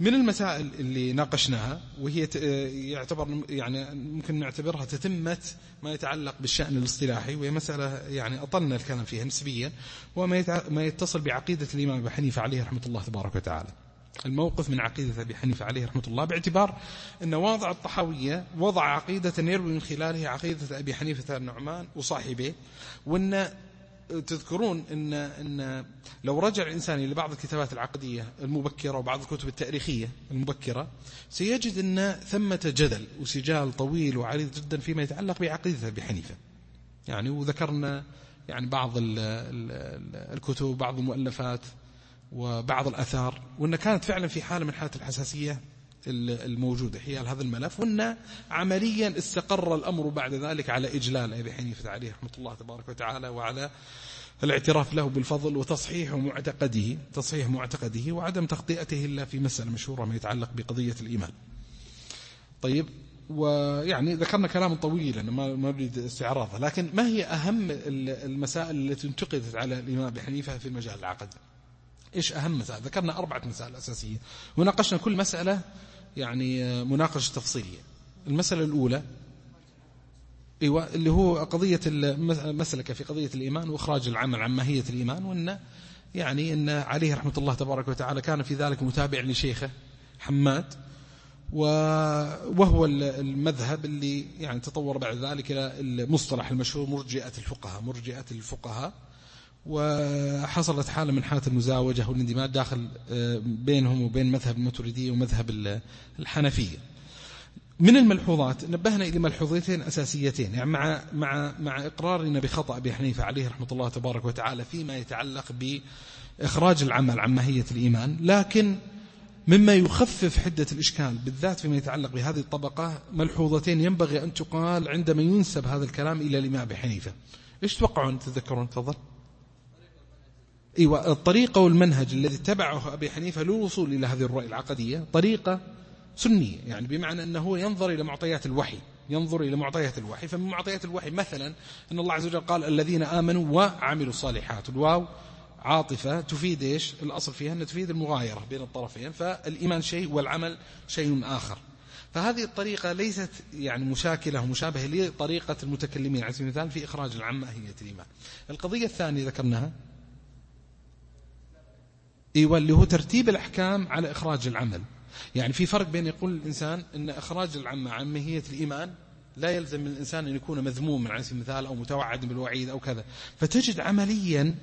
من المسائل اللي ناقشناها وهي يعتبر يعني ممكن نعتبرها تتمة ما يتعلق بالشأن الاصطلاحي، وهي مسألة يعني أطلنا الكلام فيها نسبيا، وما يتصل بعقيدة الإمام أبي حنيفة عليه رحمة الله تبارك وتعالى. الموقف من عقيدة أبي حنيفة عليه رحمة الله، باعتبار أن واضع الطحاوية وضع عقيدة يروي من خلالها عقيدة أبي حنيفة النعمان وصاحبه، وأن تذكرون إن لو رجع الإنسان إلى بعض الكتابات العقدية المبكرة وبعض الكتب التاريخية المبكرة سيجد أن ثمة جدل وسجال طويل وعريض جدا فيما يتعلق بعقيدة أبي حنيفة يعني. وذكرنا يعني بعض الكتب وبعض المؤلفات وبعض الأثار، وأن كانت فعلا في حالة من حالة الحساسية الموجودة حيال هذا الملف، وأن عمليا استقر الأمر بعد ذلك على إجلال أبي حنيفة عليه رحمة الله تبارك وتعالى، وعلى الاعتراف له بالفضل وتصحيح معتقده وعدم تخطئته إلا في مسألة مشهورة ما يتعلق بقضية الإيمان. طيب، ويعني ذكرنا كلام طويل أنا ما أريد استعراضه، لكن ما هي أهم المسائل التي انتقدت على الإمام أبي حنيفة في المجال العقدي؟ إيش أهم مسائل؟ ذكرنا 4 مسائل أساسية، وناقشنا كل مسألة يعني مناقشة تفصيلية. المسألة الأولى أيوة اللي هو قضية المسلكة في قضية الإيمان وإخراج العمل عن ماهية الإيمان، وأن يعني أن عليه رحمة الله تبارك وتعالى كان في ذلك متابع لشيخه حماد، وهو المذهب اللي يعني تطور بعد ذلك إلى المصطلح المشهور مرجئة الفقهاء، وحصلت حالة من حالة المزاوجة والاندماج داخل بينهم وبين مذهب الماتريدية ومذهب الحنفية. من الملحوظات نبهنا إلى ملحوظتين أساسيتين، يعني مع إقرارنا بخطأ أبي حنيفة عليه رحمة الله تبارك وتعالى فيما يتعلق بإخراج العمل عن ماهية الإيمان، لكن مما يخفف حدة الإشكال بالذات فيما يتعلق بهذه الطبقة ملحوظتين ينبغي أن تقال عندما ينسب هذا الكلام إلى الإمام أبي حنيفة. إيش توقعون تذكرون؟ تفضل. أيوة، الطريقة والمنهج الذي اتبعه أبي حنيفة للوصول إلى هذه الرؤية العقدية طريقة سنية، يعني بمعنى أنه ينظر إلى معطيات الوحي، فمن معطيات الوحي مثلا أن الله عز وجل قال الذين آمنوا وعملوا الصالحات، الواو عاطفة تفيد إيش؟ الأصل فيها أن تفيد المغايرة بين الطرفين، فالإيمان شيء والعمل شيء آخر. فهذه الطريقة ليست يعني مشاكلة ومشابهة لطريقة المتكلمين على سبيل المثال في إخراج العامة ماهية الإيمان. القضية الثانية ذكرناها أيوة اللي هو ترتيب الأحكام على إخراج العمل. يعني في فرق بين يقول الإنسان أن إخراج العامة عن ماهية الإيمان لا يلزم من الإنسان أن يكون مذموم على سبيل المثال أو متوعد بالوعيد أو كذا، فتجد عمليا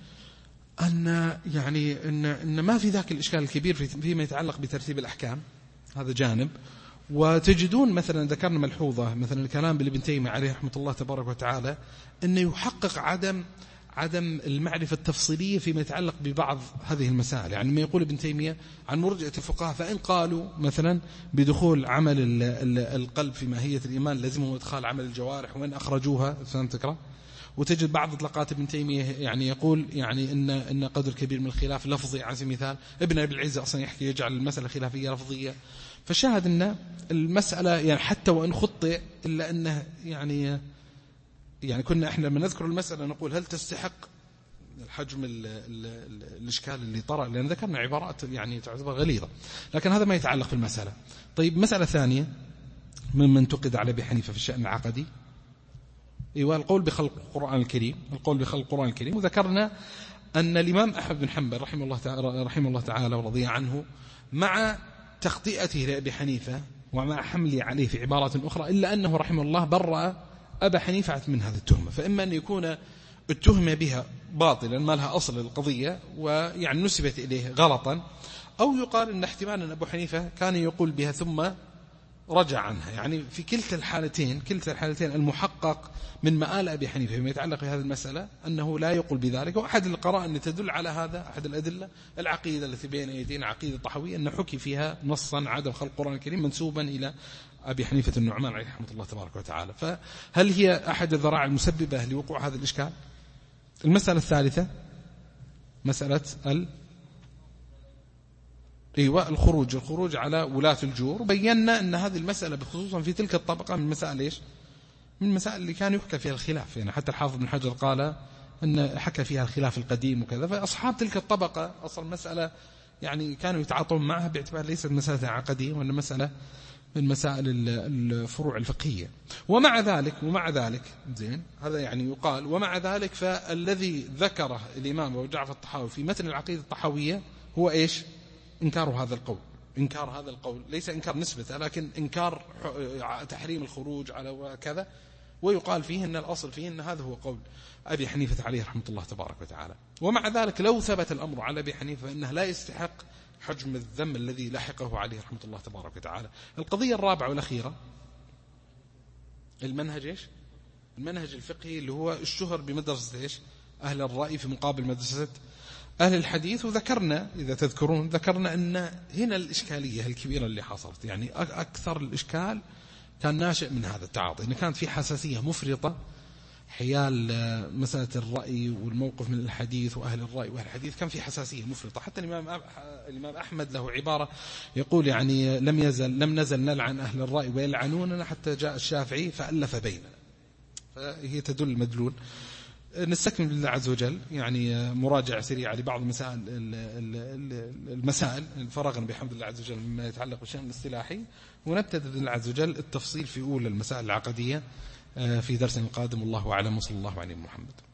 أن يعني أن ما في ذاك الإشكال الكبير فيما يتعلق بترتيب الأحكام، هذا جانب. وتجدون مثلا ذكرنا ملحوظة مثلا الكلام بالابن تيمية عليه رحمة الله تبارك وتعالى أنه يحقق عدم المعرفة التفصيلية فيما يتعلق ببعض هذه المسائل. يعني ما يقول ابن تيمية عن مرجئة الفقهاء فإن قالوا مثلا بدخول عمل القلب في ماهية الإيمان لازمه إدخال عمل الجوارح وإن أخرجوها، فهمتك؟ وتجد بعض إطلاقات ابن تيمية يعني يقول يعني إن قدر كبير من الخلاف لفظي على سبيل المثال. ابن أبي العز أصلا يحكي يجعل المسألة خلافية لفظية. فشاهد أن المسألة يعني حتى وإن خطئ إلا أنه يعني كنا إحنا لما نذكر المسألة نقول هل تستحق الحجم الإشكال اللي طرأ، لأن ذكرنا عبارات يعني تعتبر غليظة، لكن هذا ما يتعلق في المسألة. طيب، مسألة ثانية ممن انتقد على أبي حنيفة في الشأن العقدي أيوة القول بخلق القرآن الكريم. وذكرنا أن الإمام أحمد بن حنبل رحمه الله تعالى ورضي عنه مع تخطئته لأبي حنيفة ومع حمله عليه في عبارات أخرى إلا أنه رحمه الله برأ أبا حنيفة من هذه التهمة. فإما أن يكون التهمة بها باطلا ما لها أصل القضية ويعني نسبت إليه غلطا، أو يقال أن احتمال أن أبو حنيفة كان يقول بها ثم رجع عنها. يعني في كلتا الحالتين المحقق من مآل أبي حنيفة فيما يتعلق بهذه المسألة أنه لا يقول بذلك. وأحد القرائن تدل على هذا، أحد الأدلة العقيدة التي بين أيدينا عقيدة الطحاوية أن حكي فيها نصا عدم خلق القرآن الكريم منسوبا إلى أبي حنيفة النعمان عليه رحمة الله تبارك وتعالى. فهل هي أحد الذرائع المسببة لوقوع هذا الإشكال؟ المسألة الثالثة مسألة الخروج على ولاة الجور. بينا أن هذه المسألة بخصوصا في تلك الطبقة من مسائل إيش؟ من المسائل اللي كان يحكى فيها الخلاف، يعني حتى الحافظ بن حجر قال أن حكى فيها الخلاف القديم وكذا. فأصحاب تلك الطبقة أصل مسألة يعني كانوا يتعاطون معها باعتبار ليست مسألة عقدية وأن مسألة من مسائل الفروع الفقهية. ومع ذلك زين هذا يعني يقال، ومع ذلك فالذي ذكره الإمام أبو جعفر الطحاوي في متن العقيدة الطحاوية هو إيش؟ إنكار هذا القول ليس إنكار نسبة، لكن إنكار تحريم الخروج على وكذا، ويقال فيه أن الأصل فيه أن هذا هو قول أبي حنيفة عليه رحمة الله تبارك وتعالى. ومع ذلك لو ثبت الأمر على أبي حنيفة فإنه لا يستحق حجم الذم الذي لحقه عليه رحمة الله تبارك وتعالى. القضية الرابعة والأخيرة المنهج الفقهي اللي هو الشهر بمدرسة إيش؟ أهل الرأي في مقابل مدرسة أهل الحديث. وذكرنا إذا تذكرون أن هنا الإشكالية الكبيرة اللي حصلت، يعني أكثر الإشكال كان ناشئ من هذا التعاطي، إن كانت في حساسية مفرطة حيال مسألة الرأي والموقف من الحديث وأهل الرأي وأهل الحديث، كان في حساسية مفرطة. حتى الإمام أحمد له عبارة يقول يعني لم نزل نلعن أهل الرأي ويلعنوننا حتى جاء الشافعي فألف بيننا. فهي تدل المدلول. نستكمل بالله عز وجل يعني مراجعة سريعة لبعض المسائل فرغنا بحمد الله عز وجل مما يتعلق بالشأن الاصطلاحي، ونبتدئ بالله عز وجل التفصيل في أولى المسائل العقدية في درس قادم. والله أعلم، وصلى الله على محمد.